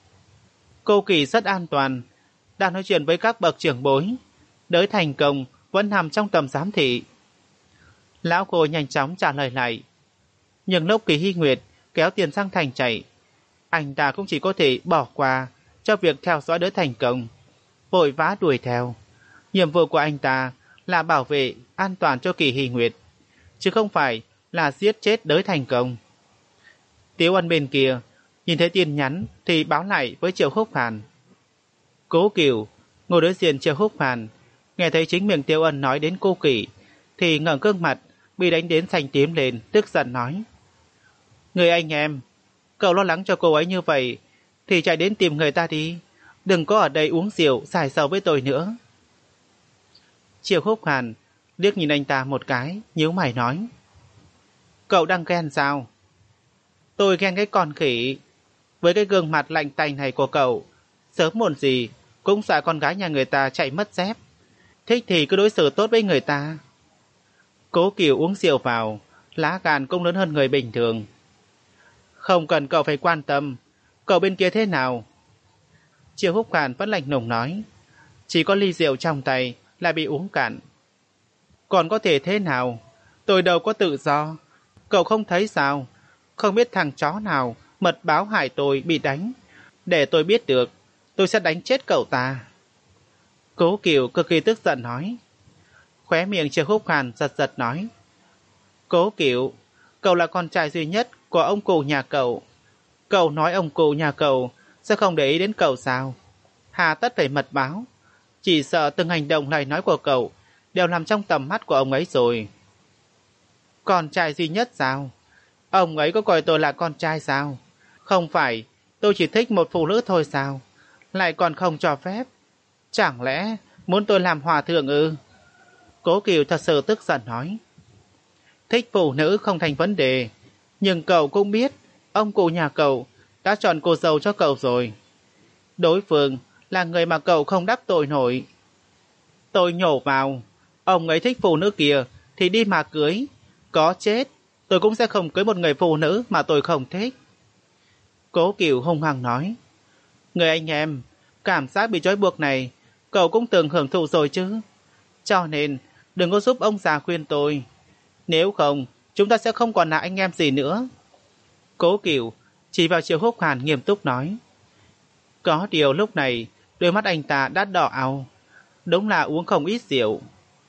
Speaker 1: Cô Kỳ rất an toàn, đang nói chuyện với các bậc trưởng bối, đới thành công vẫn nằm trong tầm giám thị. Lão Khôi nhanh chóng trả lời lại. Nhưng lúc Kỳ Hy Nguyệt kéo Tiền Giang Thành chạy, anh ta cũng chỉ có thể bỏ qua cho việc theo dõi đới thành công, vội vã đuổi theo. Nhiệm vụ của anh ta là bảo vệ an toàn cho Kỳ Hy Nguyệt, chứ không phải là giết chết đới thành công. Tiếu Ân bên kia nhìn thấy tin nhắn thì báo lại với Triệu Húc Hàn. Cố Kiều ngồi đối diện Triệu Húc Hàn, nghe thấy chính miệng Tiếu Ân nói đến cô Kỳ thì ngẩng gương mặt bị đánh đến xanh tím lên, tức giận nói. Người anh em, cậu lo lắng cho cô ấy như vậy thì chạy đến tìm người ta đi, đừng có ở đây uống rượu xài sầu với tôi nữa. Triệu Húc Hàn liếc nhìn anh ta một cái, nhíu mày nói. Cậu đang ghen sao? Tôi ghen cái con khỉ. Với cái gương mặt lạnh tanh này của cậu, sớm muộn gì cũng sợ con gái nhà người ta chạy mất dép. Thích thì cứ đối xử tốt với người ta. Cố Kiều uống rượu vào, lá gan cũng lớn hơn người bình thường. Không cần cậu phải quan tâm, cậu bên kia thế nào? Triệu Húc Hàn vẫn lạnh lùng nói. Chỉ có ly rượu trong tay lại bị uống cạn. Còn có thể thế nào? Tôi đâu có tự do, Cậu không thấy sao? Không biết thằng chó nào mật báo hại tôi bị đánh. Để tôi biết được, tôi sẽ đánh chết cậu ta. Cố Kiều cực kỳ tức giận nói. Khóe miệng Triệu Húc Hàn giật giật nói. Cố Kiều, cậu là con trai duy nhất của ông cụ nhà cậu. Cậu nói ông cụ nhà cậu sẽ không để ý đến cậu sao? Hà tất phải mật báo. Chỉ sợ từng hành động lời nói của cậu đều nằm trong tầm mắt của ông ấy rồi. Con trai duy nhất sao? Ông ấy có coi tôi là con trai sao? Không phải, tôi chỉ thích một phụ nữ thôi sao? Lại còn không cho phép. Chẳng lẽ muốn tôi làm hòa thượng ư? Cố Kiều thật sự tức giận nói. Thích phụ nữ không thành vấn đề. Nhưng cậu cũng biết, ông cụ nhà cậu đã chọn cô dâu cho cậu rồi. Đối phương là người mà cậu không đắc tội nổi. Tôi nhổ vào, ông ấy thích phụ nữ kia thì đi mà cưới. Có chết, tôi cũng sẽ không cưới một người phụ nữ mà tôi không thích. Cố Kiều hung hăng nói. Người anh em, cảm giác bị trói buộc này cậu cũng từng hưởng thụ rồi chứ. Cho nên đừng có giúp ông già khuyên tôi. Nếu không, chúng ta sẽ không còn là anh em gì nữa. Cố Kiều chỉ vào Triệu Húc Hàn nghiêm túc nói. Có điều lúc này đôi mắt anh ta đã đỏ ao. Đúng là uống không ít rượu.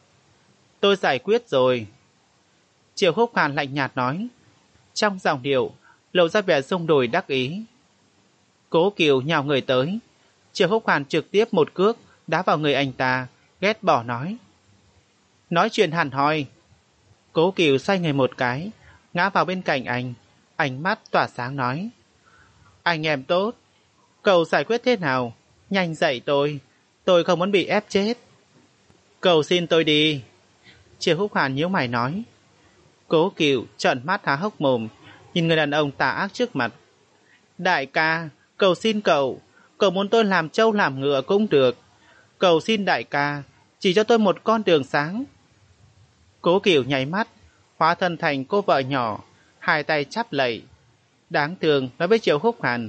Speaker 1: Tôi giải quyết rồi. Triệu Húc Hàn lạnh nhạt nói. Trong giọng điệu lộ ra vẻ rung đùi đắc ý. Cố Kiều nhào người tới. Triệu Húc Hàn trực tiếp một cước đá vào người anh ta, ghét bỏ nói. Nói chuyện hẳn hoi. Cố Kiều xoay người một cái, ngã vào bên cạnh anh, ánh mắt tỏa sáng nói. Anh em tốt, cậu giải quyết thế nào? Nhanh dạy tôi, tôi không muốn bị ép chết. Cầu xin tôi đi. Triệu Húc Hàn nhíu mày nói. Cố Kiều trợn mắt há hốc mồm, nhìn người đàn ông tà ác trước mặt. Đại ca, cầu xin cậu, cậu muốn tôi làm trâu làm ngựa cũng được. Cầu xin đại ca, chỉ cho tôi một con đường sáng. Cố Kiều nháy mắt, hóa thân thành cô vợ nhỏ, hai tay chắp lạy. Đáng thương nói với Triệu Húc Hàn.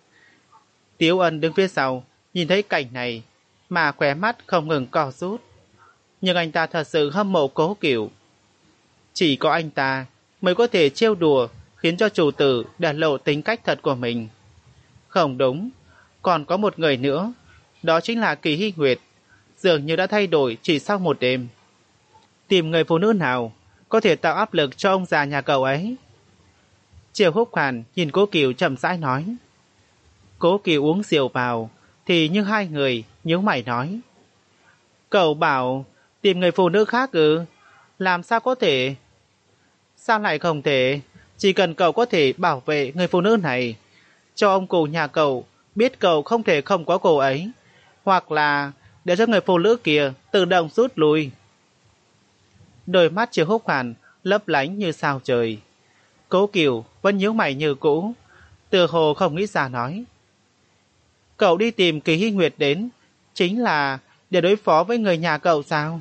Speaker 1: Tiếu Ân đứng phía sau, nhìn thấy cảnh này, mà khóe mắt không ngừng co rút. Nhưng anh ta thật sự hâm mộ Cố Kiều. Chỉ có anh ta mới có thể trêu đùa, khiến cho chủ tử để lộ tính cách thật của mình. Không đúng, còn có một người nữa, đó chính là Kỳ Hy Nguyệt, dường như đã thay đổi chỉ sau một đêm. Tìm người phụ nữ nào có thể tạo áp lực cho ông già nhà cậu ấy? Triệu Húc Hàn nhìn Cố Kiều chậm rãi nói. Cố Kiều uống rượu vào, thì như hai người nhíu mày nói. Cậu bảo tìm người phụ nữ khác ư? Làm sao có thể? Sao lại không thể? Chỉ cần cậu có thể bảo vệ người phụ nữ này, cho ông cụ nhà cậu biết cậu không thể không có cô ấy, hoặc là để cho người phụ nữ kia tự động rút lui. Đôi mắt Triệu Húc Hàn lấp lánh như sao trời. Cố Kiều vẫn nhíu mày như cũ, tựa hồ không nghĩ ra nói. Cậu đi tìm Kỳ Hy Nguyệt đến chính là để đối phó với người nhà cậu sao?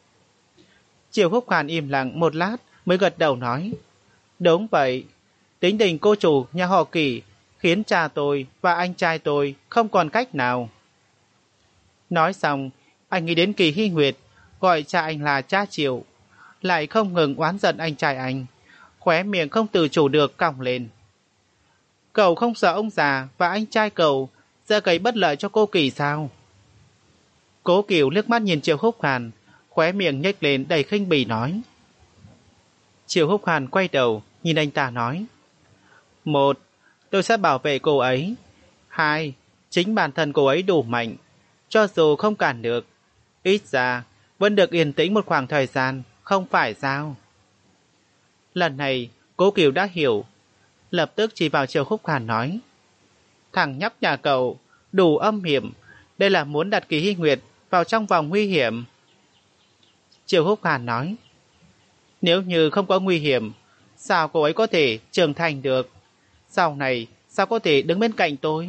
Speaker 1: Triệu Húc Hàn im lặng một lát mới gật đầu nói. Đúng vậy, tính tình cô chủ nhà họ Kỳ khiến cha tôi và anh trai tôi không còn cách nào. Nói xong, anh nghĩ đến Kỳ Hy Nguyệt, gọi cha anh là cha Triệu, lại không ngừng oán giận anh trai anh, khóe miệng không tự chủ được cong lên. Cậu không sợ ông già và anh trai cậu sẽ gây bất lợi cho cô Kỳ sao? Cố Kiều liếc mắt nhìn Triệu Húc Hàn, khóe miệng nhếch lên đầy khinh bỉ nói. Triệu Húc Hàn quay đầu nhìn anh ta nói. Một, tôi sẽ bảo vệ cô ấy. Hai, chính bản thân cô ấy đủ mạnh, cho dù không cản được, ít ra vẫn được yên tĩnh một khoảng thời gian, không phải sao? Lần này Cố Kiều đã hiểu, lập tức chỉ vào Triệu Húc Hàn nói. Thằng nhóc nhà cậu đủ âm hiểm, đây là muốn đặt Kỳ Hy Nguyệt vào trong vòng nguy hiểm. Triệu Húc Hàn nói. Nếu như không có nguy hiểm, sao cô ấy có thể trưởng thành được? Sau này sao có thể đứng bên cạnh tôi?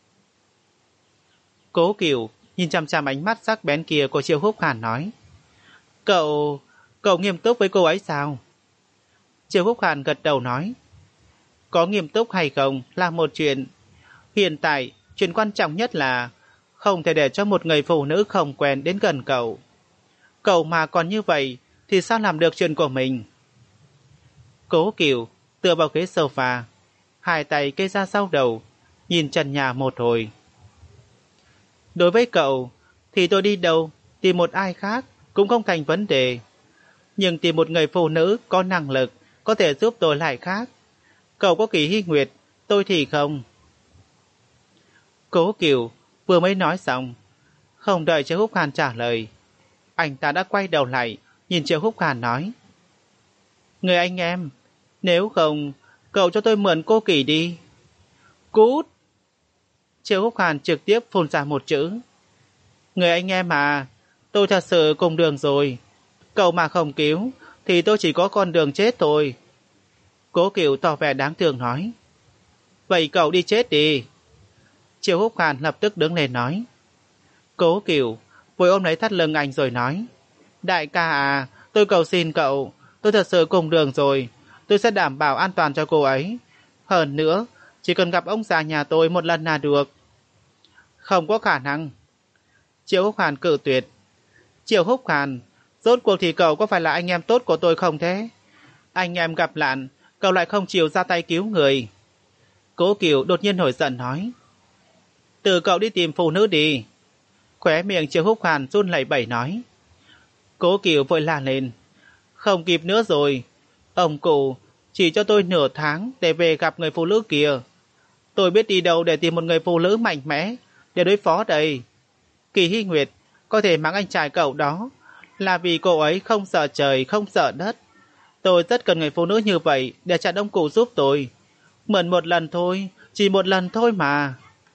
Speaker 1: Cố Kiều nhìn chằm chằm ánh mắt sắc bén kia của Triệu Húc Hàn nói. Cậu, cậu nghiêm túc với cô ấy sao? Triệu Húc Hàn gật đầu nói. Có nghiêm túc hay không là một chuyện. Hiện tại, chuyện quan trọng nhất là không thể để cho một người phụ nữ không quen đến gần cậu. Cậu mà còn như vậy thì sao làm được chuyện của mình? Cố Cửu tựa vào ghế sofa, hai tay kê ra sau đầu, nhìn trần nhà một hồi. Đối với cậu thì tôi đi đâu tìm một ai khác cũng không thành vấn đề, nhưng tìm một người phụ nữ có năng lực có thể giúp tôi lại khác. Cậu có Kỳ Hy Nguyệt, tôi thì không. Cố Cửu vừa mới nói xong, không đợi Triệu Húc Hàn trả lời, anh ta đã quay đầu lại nhìn Triệu Húc Hàn nói: Người anh em, nếu không cậu cho tôi mượn cô Kỳ đi. Cút! Triệu Húc Hàn trực tiếp phun ra một chữ: Người anh em à, tôi thật sự cùng đường rồi. Cậu mà không cứu thì tôi chỉ có con đường chết thôi. Cố Cửu tỏ vẻ đáng thương nói: Vậy cậu đi chết đi. Triệu Húc Hàn lập tức đứng lên nói. Cố Cửu vội ôm lấy thắt lưng anh rồi nói: Đại ca à, tôi cầu xin cậu, tôi thật sự cùng đường rồi, tôi sẽ đảm bảo an toàn cho cô ấy. Hơn nữa, chỉ cần gặp ông già nhà tôi một lần là được. Không có khả năng. Triệu Húc Hàn cự tuyệt. Triệu Húc Hàn, rốt cuộc thì cậu có phải là anh em tốt của tôi không thế? Anh em gặp nạn, cậu lại không chịu ra tay cứu người. Cố Cửu đột nhiên nổi giận nói: Từ cậu đi tìm phụ nữ đi. Khóe miệng Triệu Húc Hàn run lẩy bẩy nói. Cố Cửu vội la lên: Không kịp nữa rồi. Ông cụ chỉ cho tôi nửa tháng để về gặp người phụ nữ kia. Tôi biết đi đâu để tìm một người phụ nữ mạnh mẽ để đối phó đây. Kỳ Hy Nguyệt có thể mắng anh trai cậu đó là vì cô ấy không sợ trời không sợ đất. Tôi rất cần người phụ nữ như vậy để chặn ông cụ giúp tôi. Mượn một lần thôi, chỉ một lần thôi mà.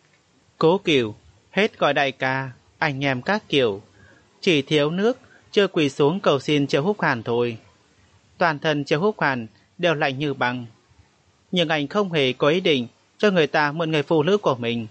Speaker 1: Cố Cửu hết gọi đại ca, anh em các kiểu, chỉ thiếu nước chưa quỳ xuống cầu xin Triệu Húc Hàn thôi. Toàn thân Triệu Húc Hàn đều lạnh như băng, nhưng anh không hề có ý định cho người ta mượn người phụ nữ của mình.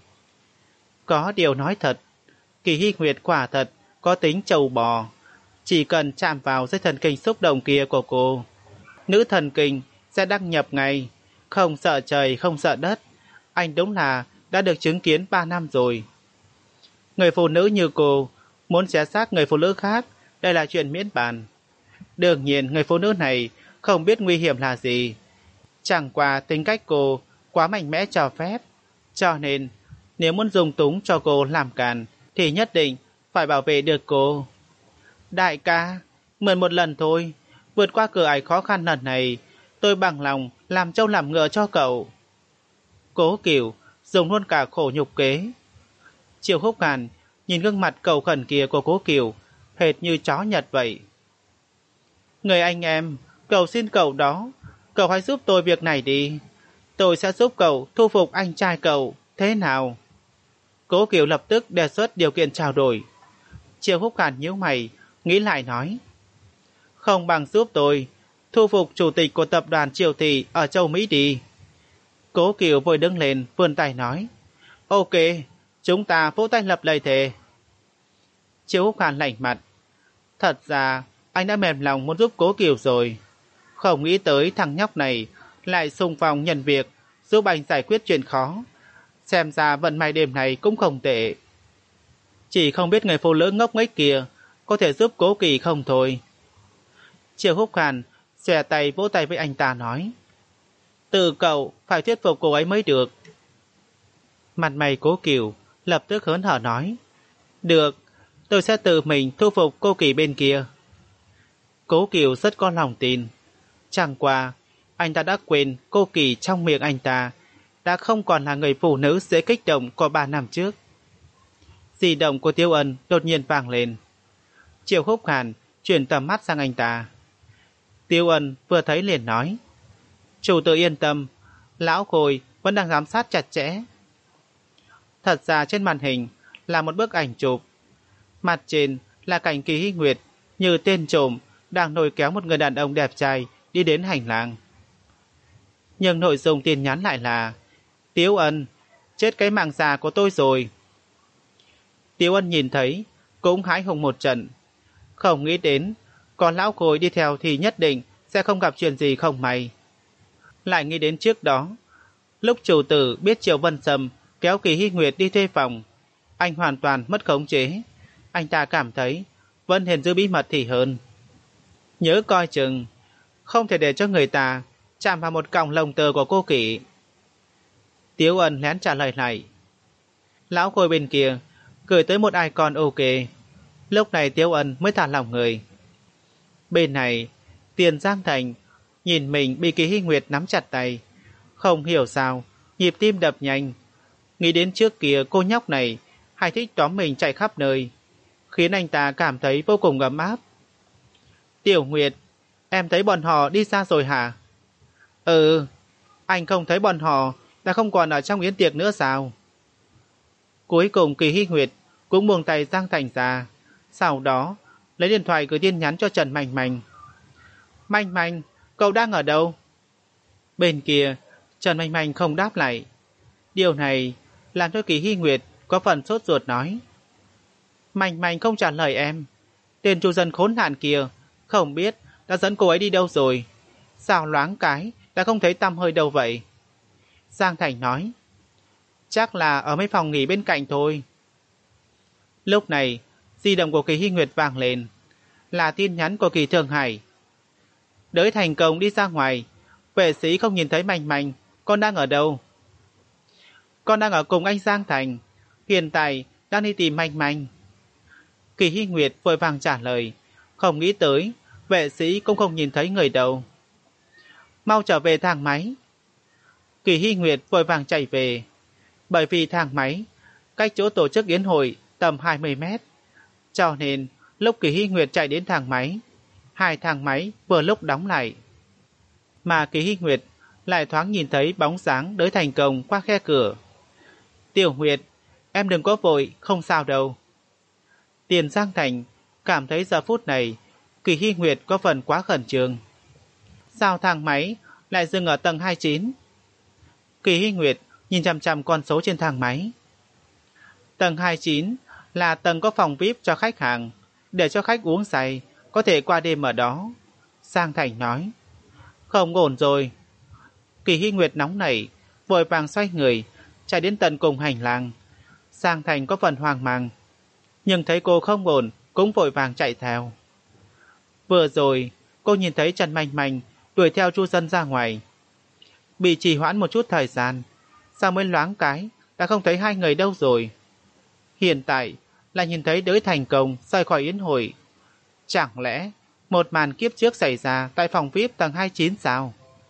Speaker 1: Có điều nói thật, Kỳ Hy Nguyệt quả thật có tính trâu bò. Chỉ cần chạm vào dây thần kinh xúc động kia của cô, nữ thần kinh sẽ đăng nhập ngay, không sợ trời không sợ đất. Anh đúng là đã được chứng kiến ba năm rồi. Người phụ nữ như cô muốn xé xác người phụ nữ khác, đây là chuyện miễn bàn. Đương nhiên người phụ nữ này không biết nguy hiểm là gì, chẳng qua tính cách cô quá mạnh mẽ cho phép. Cho nên nếu muốn dùng túng cho cô làm càn thì nhất định phải bảo vệ được cô. Đại ca, mượn một lần thôi, vượt qua cửa ải khó khăn lần này, tôi bằng lòng làm trâu làm ngựa cho cậu. Cố Cửu dùng luôn cả khổ nhục kế. Triệu Húc Hàn nhìn gương mặt cầu khẩn kia của Cố Cửu hệt như chó Nhật vậy. Người anh em, cầu xin cậu đó, cậu hãy giúp tôi việc này đi. Tôi sẽ giúp cậu thu phục anh trai cậu, thế nào? Cố Cửu lập tức đề xuất điều kiện trao đổi. Triệu Húc Hàn nhíu mày, nghĩ lại nói: Không bằng giúp tôi thu phục chủ tịch của tập đoàn Triều Thị ở châu Mỹ đi. Cố Cửu vội đứng lên vươn tay nói: Ok, chúng ta vỗ tay lập lời thề. Triệu Húc Hàn lạnh mặt. Thật ra anh đã mềm lòng muốn giúp Cố Cửu rồi, không nghĩ tới thằng nhóc này lại xung phong nhận việc giúp anh giải quyết chuyện khó. Xem ra vận may đêm này cũng không tệ. Chỉ không biết người phụ nữ ngốc nghếch kia có thể giúp Cố Kỳ không thôi. Triệu Húc Hàn xòe tay vỗ tay với anh ta nói: Từ cậu phải thuyết phục cô ấy mới được. Mặt mày Cố Cửu lập tức hớn hở nói: Được, tôi sẽ tự mình thu phục cô Kỳ bên kia. Cố Cửu rất có lòng tin. Chẳng qua anh ta đã quên cô Kỳ trong miệng anh ta đã không còn là người phụ nữ dễ kích động của ba năm trước. Di động của Tiêu Ân đột nhiên vang lên. Triệu Húc Hàn chuyển tầm mắt sang anh ta. Tiêu Ân vừa thấy liền nói: Chủ tự yên tâm, lão Khôi vẫn đang giám sát chặt chẽ. Thật ra trên màn hình là một bức ảnh chụp. Mặt trên là cảnh Kỳ Hy Nguyệt như tên trộm đang lôi kéo một người đàn ông đẹp trai đi đến hành lang. Nhưng nội dung tin nhắn lại là: Tiêu Ân, chết cái mạng già của tôi rồi. Tiêu Ân nhìn thấy cũng hãi hùng một trận. Không nghĩ đến có lão Khôi đi theo thì nhất định sẽ không gặp chuyện gì không may. Lại nghĩ đến trước đó, lúc chủ tử biết Triệu Vân Sâm kéo Kỳ Hy Nguyệt đi thuê phòng, anh hoàn toàn mất khống chế. Anh ta cảm thấy vẫn hiền giữ bí mật thì hơn. Nhớ coi chừng, không thể để cho người ta chạm vào một cọng lông tơ của cô Kỷ. Tiếu Ân lén trả lời lại. Lão Khôi bên kia gửi tới một icon ok. Lúc này Tiếu Ân mới thả lòng người. Bên này, Tiền Giang Thành nhìn mình bị Kỳ Hy Nguyệt nắm chặt tay, không hiểu sao nhịp tim đập nhanh, nghĩ đến trước kia cô nhóc này hay thích tóm mình chạy khắp nơi, khiến anh ta cảm thấy vô cùng ấm áp. Tiểu Nguyệt, em thấy bọn họ đi xa rồi hả? Ừ, anh không thấy bọn họ đã không còn ở trong yến tiệc nữa sao? Cuối cùng Kỳ Hy Nguyệt cũng buông tay Giang Thành ra, sau đó lấy điện thoại gửi tin nhắn cho Trần Mạnh Mạnh. Mạnh Mạnh, cậu đang ở đâu? Bên kia, Trần Mạnh Mạnh không đáp lại. Điều này làm cho Kỳ Hy Nguyệt có phần sốt ruột nói. Mạnh Mạnh không trả lời em. Tên chủ dân khốn nạn kia không biết đã dẫn cô ấy đi đâu rồi. Sao loáng cái đã không thấy tăm hơi đâu vậy? Giang Thành nói. Chắc là ở mấy phòng nghỉ bên cạnh thôi. Lúc này, di động của Kỳ Hy Nguyệt vang lên. Là tin nhắn của Kỳ Thường Hải. Đới thành công đi ra ngoài, vệ sĩ không nhìn thấy Mạnh Mạnh, con đang ở đâu? Con đang ở cùng anh Giang Thành, hiện tại đang đi tìm Mạnh Mạnh. Kỳ Hy Nguyệt vội vàng trả lời, không nghĩ tới vệ sĩ cũng không nhìn thấy người đâu. Mau trở về thang máy. Kỳ Hy Nguyệt vội vàng chạy về, bởi vì thang máy cách chỗ tổ chức yến hội tầm hai mươi mét, cho nên lúc Kỳ Hy Nguyệt chạy đến thang máy, hai thang máy vừa lúc đóng lại. Mà Kỳ Hy Nguyệt lại thoáng nhìn thấy bóng dáng Đới Thành Công qua khe cửa. Tiểu Nguyệt, em đừng có vội, không sao đâu. Tiền Giang Thành cảm thấy giờ phút này Kỳ Hy Nguyệt có phần quá khẩn trương. Sao thang máy lại dừng ở tầng hai mươi chín? Kỳ Hy Nguyệt nhìn chằm chằm con số trên thang máy. Tầng hai mươi chín là tầng có phòng vi ai pi cho khách hàng, để cho khách uống say có thể qua đêm ở đó. Giang Thành nói. Không ổn rồi. Kỳ Hy Nguyệt nóng nảy, vội vàng xoay người, chạy đến tận cùng hành lang. Giang Thành có phần hoang mang, nhưng thấy cô không ổn, cũng vội vàng chạy theo. Vừa rồi, cô nhìn thấy Trần Mạnh Mạnh đuổi theo Chu Dân ra ngoài. Bị trì hoãn một chút thời gian, sao mới loáng cái, đã không thấy hai người đâu rồi. Hiện tại, lại nhìn thấy Đới Thành Công rời khỏi yến hội. Chẳng lẽ một màn kiếp trước xảy ra tại phòng vi ai pi tầng hai mươi chín sao?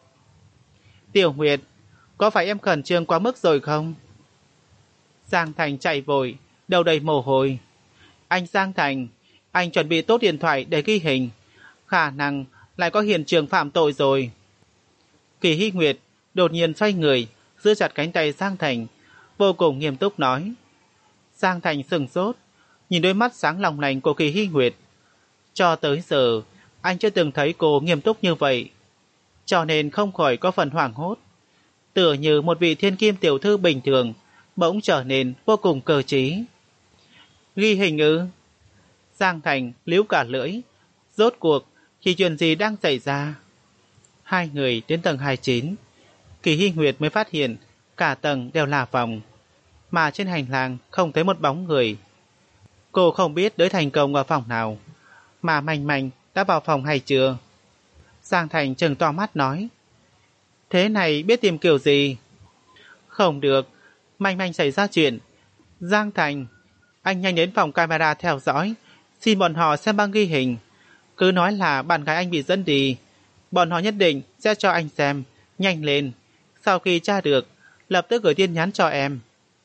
Speaker 1: Tiểu Nguyệt, có phải em khẩn trương quá mức rồi không? Giang Thành chạy vội, đầu đầy mồ hôi. Anh Giang Thành, anh chuẩn bị tốt điện thoại để ghi hình, khả năng lại có hiện trường phạm tội rồi. Kỳ Hy Nguyệt đột nhiên xoay người, giữ chặt cánh tay Giang Thành, vô cùng nghiêm túc nói. Giang Thành sừng sốt, nhìn đôi mắt sáng long lanh của Kỳ Hy Nguyệt. Cho tới giờ, anh chưa từng thấy cô nghiêm túc như vậy, cho nên không khỏi có phần hoảng hốt. Tựa như một vị thiên kim tiểu thư bình thường, bỗng trở nên vô cùng cơ trí. Ghi hình ư? Giang Thành líu cả lưỡi. Rốt cuộc, khi chuyện gì đang xảy ra? Hai người đến tầng hai mươi chín. Kỳ Hy Nguyệt mới phát hiện cả tầng đều là phòng, mà trên hành lang không thấy một bóng người. Cô không biết Đới Thành Công ở phòng nào, mà Mạnh Mạnh đã vào phòng hay chưa. Giang Thành trừng to mắt nói. Thế này biết tìm kiểu gì? Không được, Mạnh Mạnh xảy ra chuyện. Giang Thành, anh nhanh đến phòng camera theo dõi, xin bọn họ xem băng ghi hình. Cứ nói là bạn gái anh bị dẫn đi, bọn họ nhất định sẽ cho anh xem. Nhanh lên, sau khi tra được, lập tức gửi tin nhắn cho em.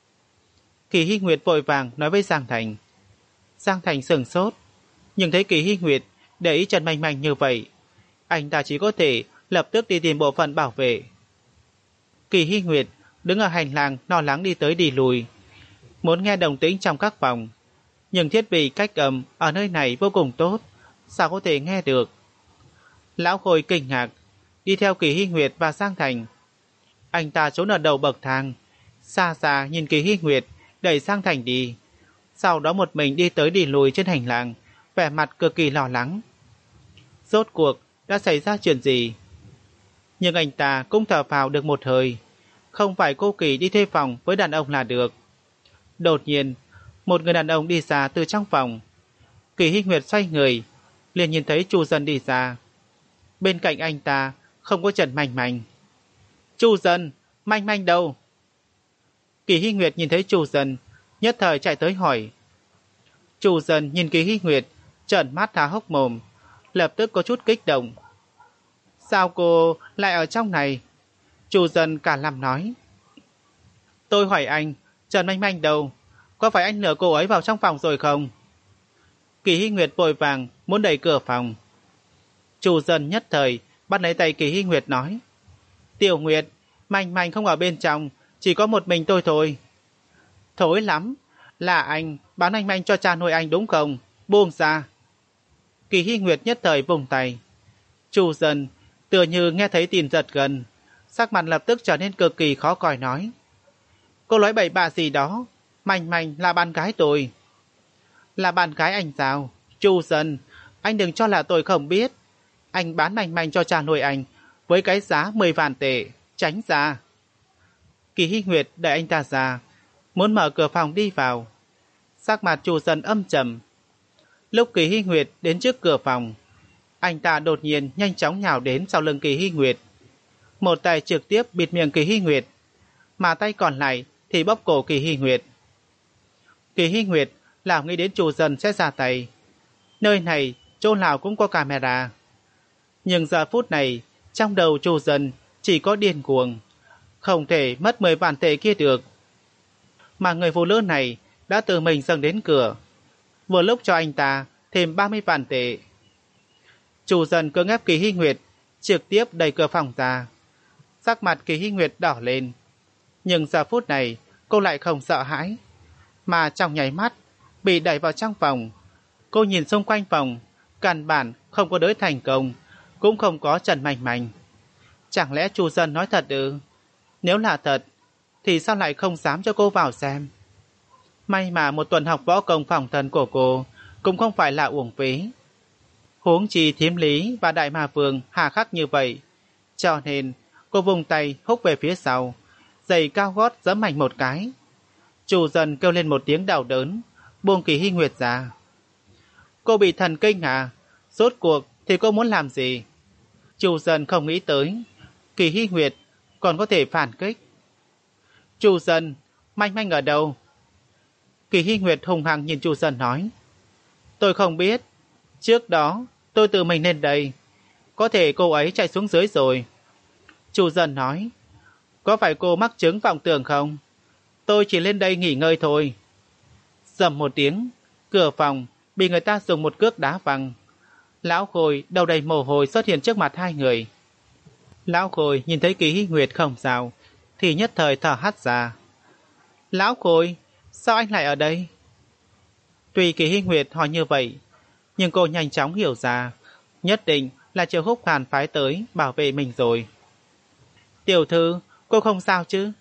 Speaker 1: Kỳ Hy Nguyệt vội vàng nói với Giang Thành. Giang Thành sửng sốt, nhưng thấy Kỳ Hy Nguyệt để ý Trần Mạnh Mạnh như vậy, anh ta chỉ có thể lập tức đi tìm bộ phận bảo vệ. Kỳ Hy Nguyệt đứng ở hành lang lo lắng đi tới đi lùi, muốn nghe động tĩnh trong các phòng, nhưng thiết bị cách âm ở nơi này vô cùng tốt, sao có thể nghe được. Lão Khôi kinh ngạc, đi theo Kỳ Hy Nguyệt và Giang Thành. Anh ta trốn ở đầu bậc thang, xa xa nhìn Kỳ Hy Nguyệt đẩy Giang Thành đi, sau đó một mình đi tới đi lùi trên hành lang, vẻ mặt cực kỳ lo lắng. Rốt cuộc đã xảy ra chuyện gì? Nhưng anh ta cũng thở phào được một hơi, không phải cô Kỳ đi thuê phòng với đàn ông là được. Đột nhiên, một người đàn ông đi ra từ trong phòng. Kỳ Hy Nguyệt xoay người, liền nhìn thấy Chu Dân đi ra. Bên cạnh anh ta không có Trần Manh Manh. Chu Dân, Manh Manh đâu? Kỳ Hy Nguyệt nhìn thấy Chu Dân, nhất thời chạy tới hỏi. Chu Dân nhìn Kỳ Hy Nguyệt, trợn mắt há hốc mồm, lập tức có chút kích động. Sao cô lại ở trong này? Chu Dân cả làm nói. Tôi hỏi anh, Trần Manh Manh đâu? Có phải anh lừa cô ấy vào trong phòng rồi không? Kỳ Hy Nguyệt vội vàng muốn đẩy cửa phòng. Chu Dân nhất thời bắt lấy tay Kỳ Hy Nguyệt nói. Tiểu Nguyệt, Manh Manh không ở bên trong, chỉ có một mình tôi thôi. Thối lắm, là anh bán Manh Manh cho cha nuôi anh đúng không? Buông ra. Kỳ Hy Nguyệt nhất thời vùng tay. Chu Dân tựa như nghe thấy tin giật gần, sắc mặt lập tức trở nên cực kỳ khó coi nói. Cô nói bậy bạ gì đó, Manh Manh là bạn gái tôi. Là bạn gái anh sao? Chu Dân, anh đừng cho là tôi không biết. Anh bán Manh Manh cho cha nuôi anh với cái giá mười vạn tệ, tránh ra. Kỳ Hy Nguyệt đẩy anh ta ra, muốn mở cửa phòng đi vào. Sắc mặt Chu Dân âm trầm. Lúc Kỳ Hy Nguyệt đến trước cửa phòng, anh ta đột nhiên nhanh chóng nhào đến sau lưng Kỳ Hy Nguyệt. Một tay trực tiếp bịt miệng Kỳ Hy Nguyệt, mà tay còn lại thì bóp cổ Kỳ Hy Nguyệt. Kỳ Hy Nguyệt làm nghĩ đến Chu Dân sẽ ra tay. Nơi này chỗ nào cũng có camera. Nhưng giờ phút này trong đầu Chu Dân chỉ có điên cuồng, không thể mất mười vạn tệ kia được. Mà người phụ nữ này đã tự mình dâng đến cửa, vừa lúc cho anh ta thêm ba mươi vạn tệ. Chu Dân cưỡng ép Kỳ Hy Nguyệt trực tiếp đẩy cửa phòng ra. Sắc mặt Kỳ Hy Nguyệt đỏ lên, nhưng giờ phút này cô lại không sợ hãi, mà trong nháy mắt bị đẩy vào trong phòng. Cô nhìn xung quanh phòng, căn bản không có đới thành công, cũng không có Trần Manh Manh. Chẳng lẽ Chu Dân nói thật ư? Nếu là thật thì sao lại không dám cho cô vào xem? May mà một tuần học võ công phòng thân của cô cũng không phải là uổng phí. Huống chi Thiếm Lý và Đại Ma Vương hà khắc như vậy, cho nên cô vùng tay húc về phía sau, giày cao gót giẫm mạnh một cái. Chu Dân kêu lên một tiếng đau đớn, buông Kỳ Hy Nguyệt ra. Cô bị thần kinh à? Rốt cuộc thì cô muốn làm gì? Chu Dân không nghĩ tới Kỳ Hy Nguyệt còn có thể phản kích. Chu Dân, Manh Manh ở đâu? Kỳ Hy Nguyệt hùng hăng nhìn Chu Dân nói. Tôi không biết, trước đó tôi tự mình lên đây, có thể cô ấy chạy xuống dưới rồi. Chu Dân nói. Có phải cô mắc chứng vọng tưởng không? Tôi chỉ lên đây nghỉ ngơi thôi. Dầm một tiếng, cửa phòng bị người ta dùng một cước đá văng. Lão Khôi đầu đầy mồ hôi xuất hiện trước mặt hai người. Lão Khôi nhìn thấy Kỳ Hy Nguyệt không sao thì nhất thời thở hắt ra. Lão Khôi, sao anh lại ở đây? Tuy Kỳ Hy Nguyệt hỏi như vậy, nhưng cô nhanh chóng hiểu ra, nhất định là Triệu Húc Hàn phái tới bảo vệ mình rồi. Tiểu thư, cô không sao chứ?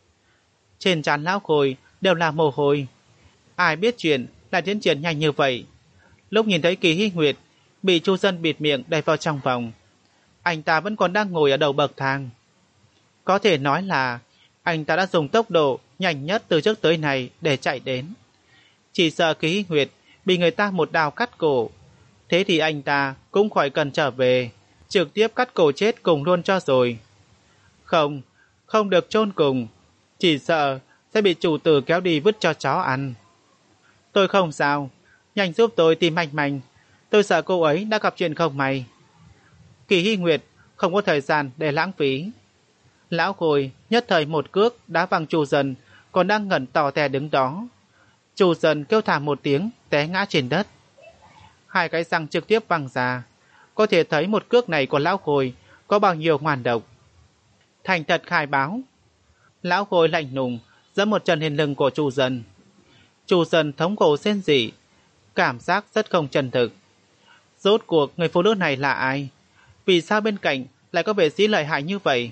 Speaker 1: Trên trán Lão Khôi đều là mồ hôi. Ai biết chuyện lại tiến triển nhanh như vậy. Lúc nhìn thấy Kỳ Hy Nguyệt bị Chu Dân bịt miệng đẩy vào trong phòng, anh ta vẫn còn đang ngồi ở đầu bậc thang. Có thể nói là anh ta đã dùng tốc độ nhanh nhất từ trước tới nay để chạy đến. Chỉ sợ Kỳ Hy Nguyệt bị người ta một đao cắt cổ, thế thì anh ta cũng khỏi cần trở về, trực tiếp cắt cổ chết cùng luôn cho rồi. Không, không được chôn cùng, chỉ sợ sẽ bị chủ tử kéo đi vứt cho chó ăn. Tôi không sao, nhanh giúp tôi tìm Manh Manh, tôi sợ cô ấy đã gặp chuyện không may. Kỳ Hy Nguyệt không có thời gian để lãng phí. Lão Khôi nhất thời một cước đá văng Chu Dân còn đang ngẩn tò te đứng đó. Chu Dân kêu thảm một tiếng té ngã trên đất. Hai cái răng trực tiếp văng ra, có thể thấy một cước này của Lão Khôi có bao nhiêu ngoan độc. Thành thật khai báo. Lão Khôi lạnh lùng giẫm một chân lên lưng của Chu Dân. Chu Dân thống khổ rên rỉ, cảm giác rất không chân thực. Rốt cuộc người phụ nữ này là ai? Vì sao bên cạnh lại có vệ sĩ lợi hại như vậy?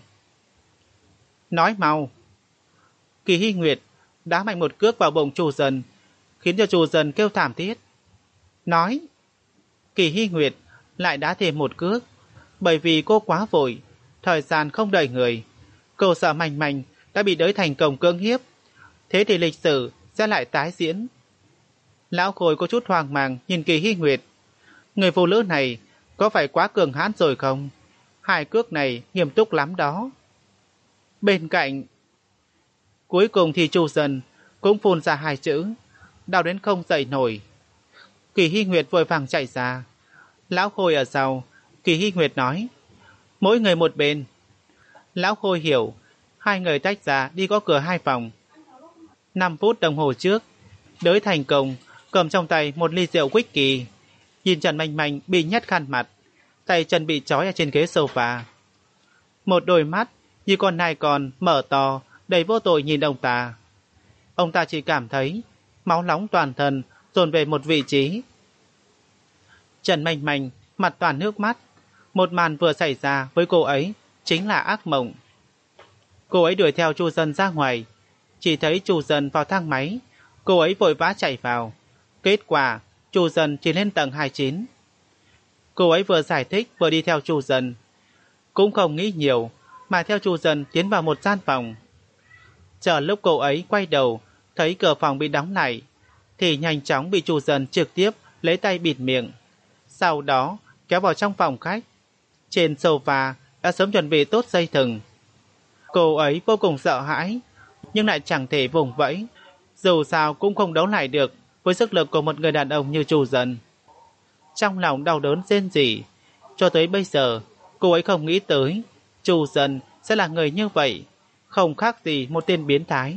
Speaker 1: Nói mau. Kỳ Hy Nguyệt đá mạnh một cước vào bụng Chu Dân, khiến cho Chu Dân kêu thảm thiết. Nói. Kỳ Hy Nguyệt lại đá thêm một cước, bởi vì cô quá vội, thời gian không đợi người. Cô sợ Manh Manh đã bị đới thành công cưỡng hiếp, thế thì lịch sử sẽ lại tái diễn. Lão Khôi có chút hoang mang nhìn Kỳ Hy Nguyệt. Người phụ nữ này có phải quá cường hãn rồi không? Hai cước này nghiêm túc lắm đó. Bên cạnh, cuối cùng thì Chu Dân cũng phun ra hai chữ, đau đến không dậy nổi. Kỳ Hy Nguyệt vội vàng chạy ra. Lão Khôi ở sau, Kỳ Hy Nguyệt nói, mỗi người một bên. Lão Khôi hiểu, hai người tách ra đi có cửa hai phòng. Năm phút đồng hồ trước, Đới Thành Công cầm trong tay một ly rượu whisky, nhìn Trần Manh Manh bị nhét khăn mặt, tay chân bị trói ở trên ghế sofa. Một đôi mắt như con nai con mở to, đầy vô tội nhìn ông ta. Ông ta chỉ cảm thấy máu nóng toàn thân dồn về một vị trí. Trần Manh Manh mặt toàn nước mắt. Một màn vừa xảy ra với cô ấy chính là ác mộng. Cô ấy đuổi theo Chu Dân ra ngoài, chỉ thấy Chu Dân vào thang máy, cô ấy vội vã chạy vào. Kết quả Chu Dân chỉ lên tầng hai mươi chín. Cô ấy vừa giải thích vừa đi theo Chu Dân, cũng không nghĩ nhiều mà theo Chu Dân tiến vào một gian phòng. Chờ lúc cô ấy quay đầu thấy cửa phòng bị đóng lại thì nhanh chóng bị Chu Dân trực tiếp lấy tay bịt miệng, sau đó kéo vào trong phòng khách. Trên sofa đã sớm chuẩn bị tốt dây thừng. Cô ấy vô cùng sợ hãi nhưng lại chẳng thể vùng vẫy, dù sao cũng không đấu lại được với sức lực của một người đàn ông như Chu Dân. Trong lòng đau đớn rên rỉ. Cho tới bây giờ cô ấy không nghĩ tới Chu Dân sẽ là người như vậy, không khác gì một tên biến thái.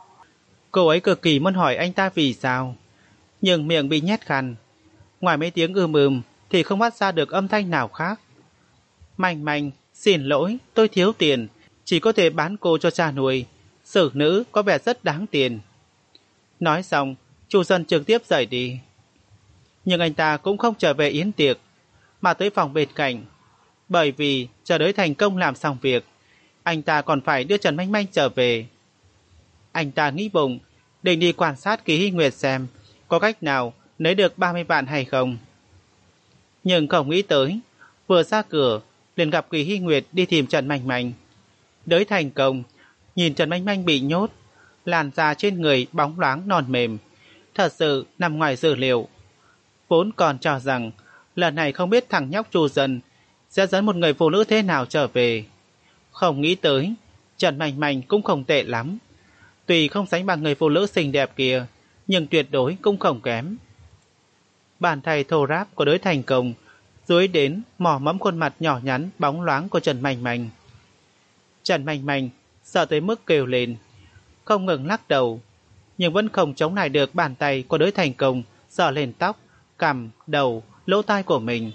Speaker 1: Cô ấy cực kỳ muốn hỏi anh ta vì sao, nhưng miệng bị nhét khăn, ngoài mấy tiếng ưm ừm thì không phát ra được âm thanh nào khác. Manh Manh, xin lỗi, tôi thiếu tiền, chỉ có thể bán cô cho cha nuôi. Xử nữ có vẻ rất đáng tiền. Nói xong, Chu Dân trực tiếp rời đi. Nhưng anh ta cũng không trở về yến tiệc, mà tới phòng bên cạnh. Bởi vì chờ đợi Thành Công làm xong việc, anh ta còn phải đưa Trần Manh Manh trở về. Anh ta nghĩ bụng, định đi quan sát Kỳ Hy Nguyệt xem có cách nào lấy được ba mươi vạn hay không. Nhưng không nghĩ tới, vừa ra cửa liền gặp Kỳ Hy Nguyệt đi tìm Trần Manh Manh. Đới Thành Công nhìn Trần Manh Manh bị nhốt, làn da trên người bóng loáng non mềm, thật sự nằm ngoài dự liệu. Vốn còn cho rằng lần này không biết thằng nhóc Chu Dân sẽ dẫn một người phụ nữ thế nào trở về. Không nghĩ tới Trần Manh Manh cũng không tệ lắm. Tuy không sánh bằng người phụ nữ xinh đẹp kia, nhưng tuyệt đối cũng không kém. Bàn tay thô ráp của Đới Thành Công dưới đến mò mẫm khuôn mặt nhỏ nhắn bóng loáng của Trần Manh Manh. Trần Manh Manh sợ tới mức kêu lên, không ngừng lắc đầu, nhưng vẫn không chống lại được bàn tay của Đới Thành Công sờ lên tóc, cằm, đầu, lỗ tai của mình.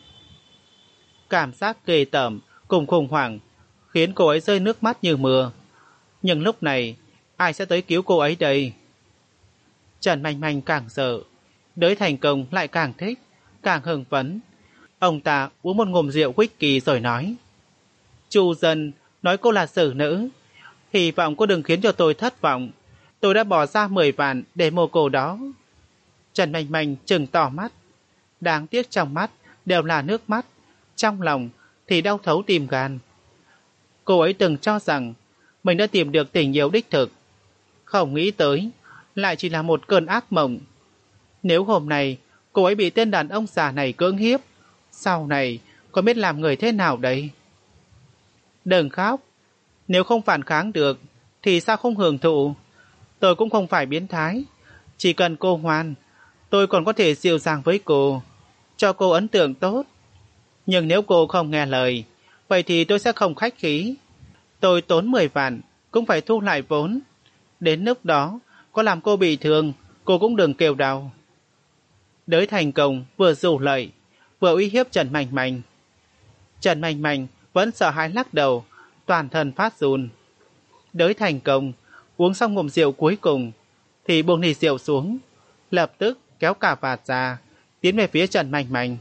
Speaker 1: Cảm giác ghê tởm cùng khủng hoảng khiến cô ấy rơi nước mắt như mưa. Nhưng lúc này ai sẽ tới cứu cô ấy đây? Trần Manh Manh càng sợ, Đới Thành Công lại càng thích, càng hưng phấn. Ông ta uống một ngụm rượu whisky rồi nói, Chu Dân nói cô là xử nữ, hy vọng cô đừng khiến cho tôi thất vọng. Tôi đã bỏ ra mười vạn để mua cô đó. Trần Manh Manh trừng to mắt, đáng tiếc trong mắt đều là nước mắt, trong lòng thì đau thấu tim gan. Cô ấy từng cho rằng mình đã tìm được tình yêu đích thực, không nghĩ tới lại chỉ là một cơn ác mộng. Nếu hôm nay cô ấy bị tên đàn ông già này cưỡng hiếp, sau này có biết làm người thế nào đây? Đừng khóc, nếu không phản kháng được thì sao không hưởng thụ? Tôi cũng không phải biến thái, chỉ cần cô ngoan, tôi còn có thể dịu dàng với cô, cho cô ấn tượng tốt. Nhưng nếu cô không nghe lời, vậy thì tôi sẽ không khách khí. Tôi tốn mười vạn cũng phải thu lại vốn. Đến lúc đó có làm cô bị thương, cô cũng đừng kêu đau. Đới Thành Công vừa rủ lợi vừa uy hiếp Trần Manh Manh. Trần Manh Manh vẫn sợ hãi lắc đầu, toàn thân phát run. Đới Thành Công uống xong ngụm rượu cuối cùng thì buông ly rượu xuống, lập tức kéo cà vạt ra tiến về phía Trần Manh Manh.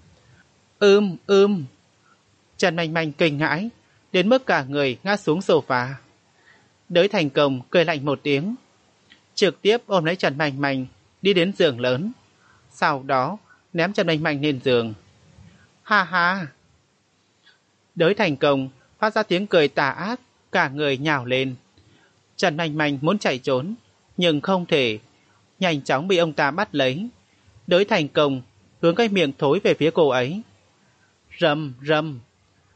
Speaker 1: Ưm ưm Trần Manh Manh kinh hãi đến mức cả người ngã xuống sofa. Đới Thành Công cười lạnh một tiếng, trực tiếp ôm lấy Trần Manh Manh đi đến giường lớn, sau đó ném Trần Manh Manh lên giường. Ha ha! Đới Thành Công phát ra tiếng cười tà ác, cả người nhào lên. Trần Manh Manh muốn chạy trốn, nhưng không thể, nhanh chóng bị ông ta bắt lấy. Đới Thành Công hướng cái miệng thối về phía cô ấy. Rầm rầm!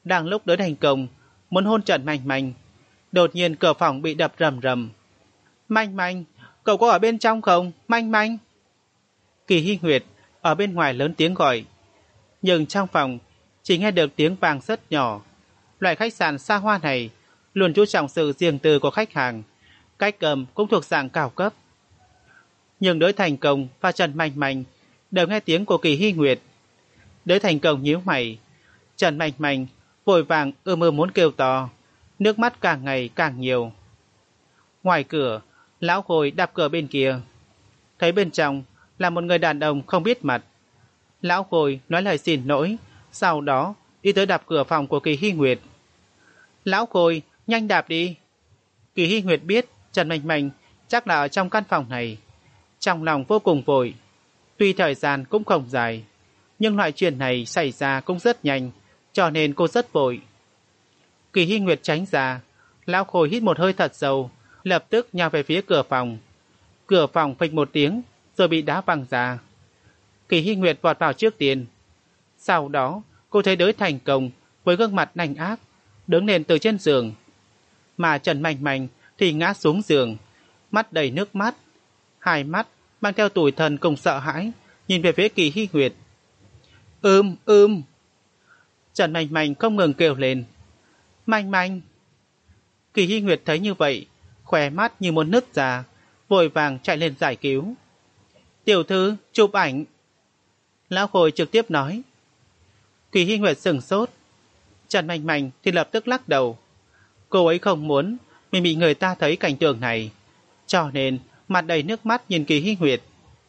Speaker 1: Đang lúc Đới Thành Công muốn hôn Trần Manh Manh, đột nhiên cửa phòng bị đập rầm rầm. Manh Manh, cậu có ở bên trong không? Manh Manh. Kỳ Hy Nguyệt ở bên ngoài lớn tiếng gọi, nhưng trong phòng chỉ nghe được tiếng vang rất nhỏ. Loại khách sạn xa hoa này luôn chú trọng sự riêng tư của khách hàng, cách âm cũng thuộc dạng cao cấp. Nhưng Đới Thành Công và Trần Manh Manh đều nghe tiếng của Kỳ Hy Nguyệt. Đới Thành Công nhíu mày, Trần Manh Manh vội vàng ưm ưm muốn kêu to, nước mắt càng ngày càng nhiều. Ngoài cửa, lão Khôi đạp cửa bên kia, thấy bên trong là một người đàn ông không biết mặt. Lão Khôi nói lời xin lỗi, sau đó đi tới đạp cửa phòng của Kỳ Hy Nguyệt. Lão Khôi, nhanh đạp đi. Kỳ Hy Nguyệt biết Trần Manh Manh chắc là ở trong căn phòng này, trong lòng vô cùng vội. Tuy thời gian cũng không dài, nhưng loại chuyện này xảy ra cũng rất nhanh, cho nên cô rất vội. Kỳ Hy Nguyệt tránh ra, lão Khôi hít một hơi thật sâu, lập tức nhào về phía cửa phòng. Cửa phòng phịch một tiếng, rồi bị đá văng ra. Kỳ Hy Nguyệt vọt vào trước tiên. Sau đó, cô thấy Đới Thành Công với gương mặt nanh ác, đứng lên từ trên giường. Mà Trần Manh Manh thì ngã xuống giường, mắt đầy nước mắt, hai mắt mang theo tủi thân cùng sợ hãi, nhìn về phía Kỳ Hy Nguyệt. Ưm, ưm. Trần Manh Manh không ngừng kêu lên. Manh Manh. Kỳ Hy Nguyệt thấy như vậy, khóe mắt như muốn nứt ra, vội vàng chạy lên giải cứu. Tiểu thư, chụp ảnh. Lão Khôi trực tiếp nói. Kỳ Hy Nguyệt sửng sốt. Trần Manh Manh thì lập tức lắc đầu. Cô ấy không muốn mình bị người ta thấy cảnh tượng này, cho nên mặt đầy nước mắt nhìn Kỳ Hy Nguyệt.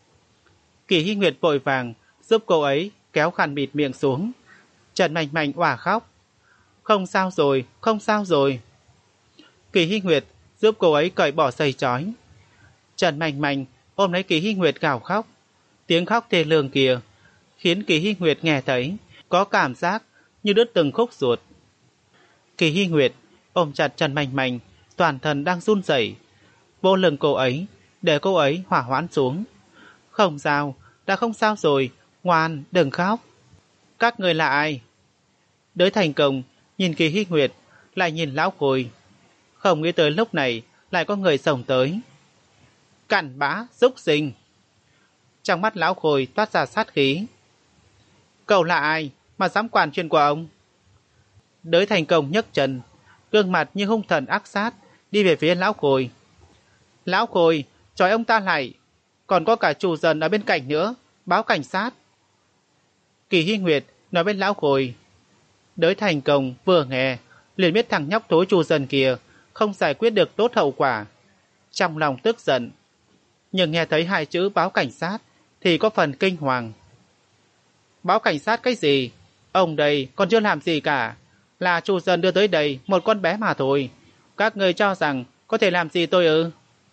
Speaker 1: Kỳ Hy Nguyệt vội vàng giúp cô ấy kéo khăn bịt miệng xuống. Trần Manh Manh òa khóc. Không sao rồi, không sao rồi. Kỳ Hy Nguyệt giúp cô ấy cởi bỏ dây trói. Trần Manh Manh ôm lấy Kỳ Hy Nguyệt gào khóc. Tiếng khóc thê lương kia khiến Kỳ Hy Nguyệt nghe thấy có cảm giác như đứt từng khúc ruột. Kỳ Hy Nguyệt ôm chặt Trần Manh Manh, toàn thân đang run rẩy, vô lưng cô ấy để cô ấy hỏa hoãn xuống. Không sao, đã không sao rồi, ngoan, đừng khóc. Các người là ai? Đới Thành Công nhìn Kỳ Hy Nguyệt, lại nhìn lão Khôi, không nghĩ tới lúc này lại có người xông tới. Cặn bã, xúc sinh. Trong mắt lão Khôi toát ra sát khí. Cậu là ai mà dám quản chuyện của ông? Đới Thành Công nhấc chân, gương mặt như hung thần ác sát, đi về phía lão Khôi. Lão Khôi, trói ông ta lại, còn có cả chủ dần ở bên cạnh nữa, báo cảnh sát. Kỳ Hy Nguyệt nói với lão Khôi. Đới Thành Công vừa nghe liền biết thằng nhóc thối chủ dần kia không giải quyết được tốt hậu quả, trong lòng tức giận, nhưng nghe thấy hai chữ báo cảnh sát thì có phần kinh hoàng. Báo cảnh sát cái gì? Ông đây còn chưa làm gì cả, là chủ dần đưa tới đây một con bé mà thôi. Các người cho rằng có thể làm gì tôi ư?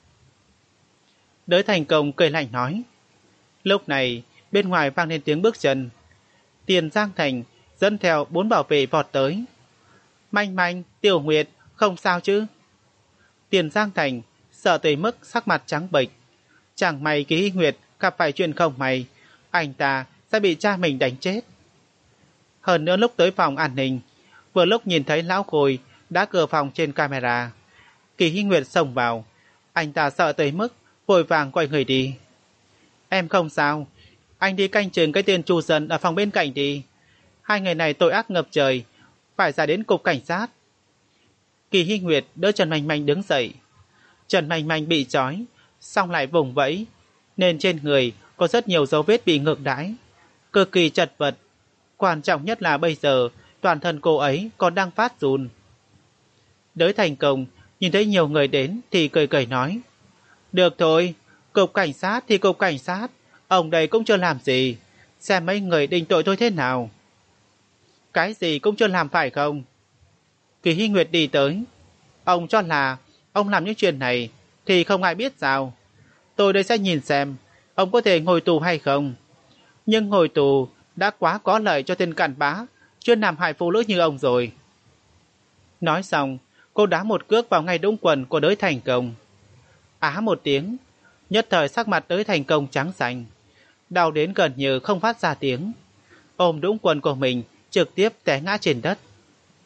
Speaker 1: Đới Thành Công cười lạnh nói. Lúc này bên ngoài vang lên tiếng bước chân. Tiền Giang Thành dẫn theo bốn bảo vệ vọt tới. Manh Manh, Tiểu Nguyệt, không sao chứ? Tiền Giang Thành sợ tới mức sắc mặt trắng bệch. Chẳng may Kỳ Hy Nguyệt gặp phải chuyện không may, anh ta sẽ bị cha mình đánh chết. Hơn nữa lúc tới phòng an ninh, vừa lúc nhìn thấy lão Khôi đã cửa phòng trên camera, Kỳ Hy Nguyệt xông vào, anh ta sợ tới mức vội vàng quay người đi. Em không sao, anh đi canh chừng cái tên chủ dân ở phòng bên cạnh đi. Hai người này tội ác ngập trời, phải ra đến cục cảnh sát. Kỳ Hy Nguyệt đỡ Trần Manh Manh đứng dậy. Trần Manh Manh bị trói, xong lại vùng vẫy, nên trên người có rất nhiều dấu vết bị ngược đãi, cực kỳ chật vật. Quan trọng nhất là bây giờ toàn thân cô ấy còn đang phát run. Đới Thành Công nhìn thấy nhiều người đến thì cười cười nói. Được thôi, cục cảnh sát thì cục cảnh sát, ông đây cũng chưa làm gì, xem mấy người định tội tôi thế nào. Cái gì cũng chưa làm phải không? Kỳ Hy Nguyệt đi tới. Ông cho là ông làm những chuyện này thì không ai biết sao? Tôi đây sẽ nhìn xem ông có thể ngồi tù hay không. Nhưng ngồi tù đã quá có lợi cho tên cặn bã chuyên làm hại phụ nữ như ông rồi. Nói xong, cô đá một cước vào ngay đũng quần của Đới Thành Công. Á một tiếng, nhất thời sắc mặt Đới Thành Công trắng xanh, đau đến gần như không phát ra tiếng, ôm đũng quần của mình trực tiếp té ngã trên đất.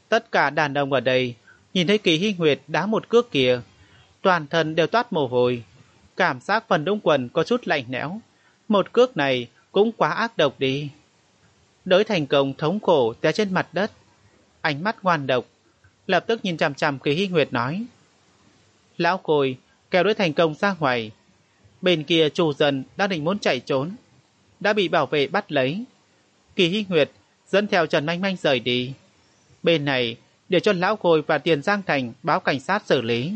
Speaker 1: Tất cả đàn ông ở đây nhìn thấy Kỳ Hy Nguyệt đá một cước kia, toàn thân đều toát mồ hôi, cảm giác phần đũng quần có chút lạnh lẽo. Một cước này cũng quá ác độc đi. Đới Thành Công thống khổ té trên mặt đất, ánh mắt ngoan độc, lập tức nhìn chằm chằm Kỳ Hy Nguyệt nói: Lão Khôi kéo Đới Thành Công ra ngoài. Bên kia chủ dân đang định muốn chạy trốn, đã bị bảo vệ bắt lấy. Kỳ Hy Nguyệt dẫn theo Trần Manh Manh rời đi. Bên này để cho Lão Khôi và Tiền Giang Thành báo cảnh sát xử lý.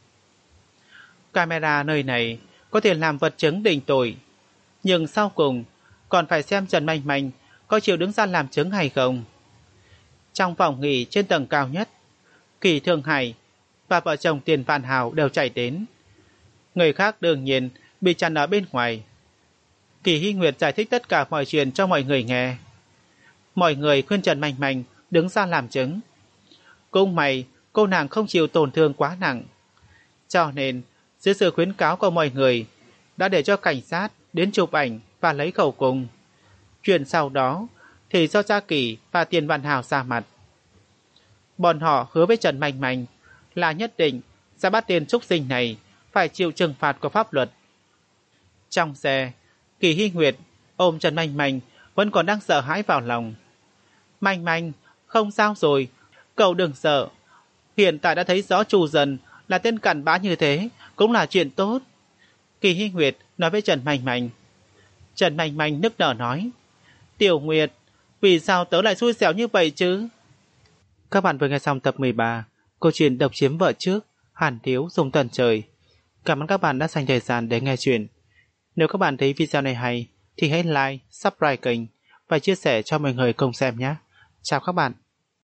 Speaker 1: Camera nơi này có thể làm vật chứng định tội, nhưng sau cùng còn phải xem Trần Manh Manh có chịu đứng ra làm chứng hay không. Trong phòng nghỉ trên tầng cao nhất, Kỳ Thương Hải và vợ chồng Tiền Vạn Hào đều chạy đến. Người khác đương nhiên bị chặn ở bên ngoài. Kỳ Hy Nguyệt giải thích tất cả mọi chuyện cho mọi người nghe. Mọi người khuyên Trần Manh Manh đứng ra làm chứng. Cũng may cô nàng không chịu tổn thương quá nặng, cho nên dưới sự khuyến cáo của mọi người đã để cho cảnh sát đến chụp ảnh và lấy khẩu cung. Chuyện sau đó thì do Gia Kỳ và Tiền Vạn Hào ra mặt. Bọn họ hứa với Trần Manh Manh là nhất định sẽ bắt tên trúc sinh này phải chịu trừng phạt của pháp luật. Trong xe, Kỳ Hy Nguyệt ôm Trần Manh Manh vẫn còn đang sợ hãi vào lòng. Manh Manh, không sao rồi, cậu đừng sợ. Hiện tại đã thấy rõ Chu Dần là tên cặn bã như thế cũng là chuyện tốt. Kỳ Hy Nguyệt nói với Trần Manh Manh. Trần Manh Manh nức nở nói: Tiểu Nguyệt, vì sao tớ lại xui xẻo như vậy chứ? Các bạn vừa nghe xong tập mười ba câu chuyện Độc Chiếm Vợ Trước, Hàn Thiếu Dùng Tần Trời. Cảm ơn các bạn đã dành thời gian để nghe chuyện. Nếu các bạn thấy video này hay thì hãy like, subscribe kênh và chia sẻ cho mọi người cùng xem nhé. Chào các bạn.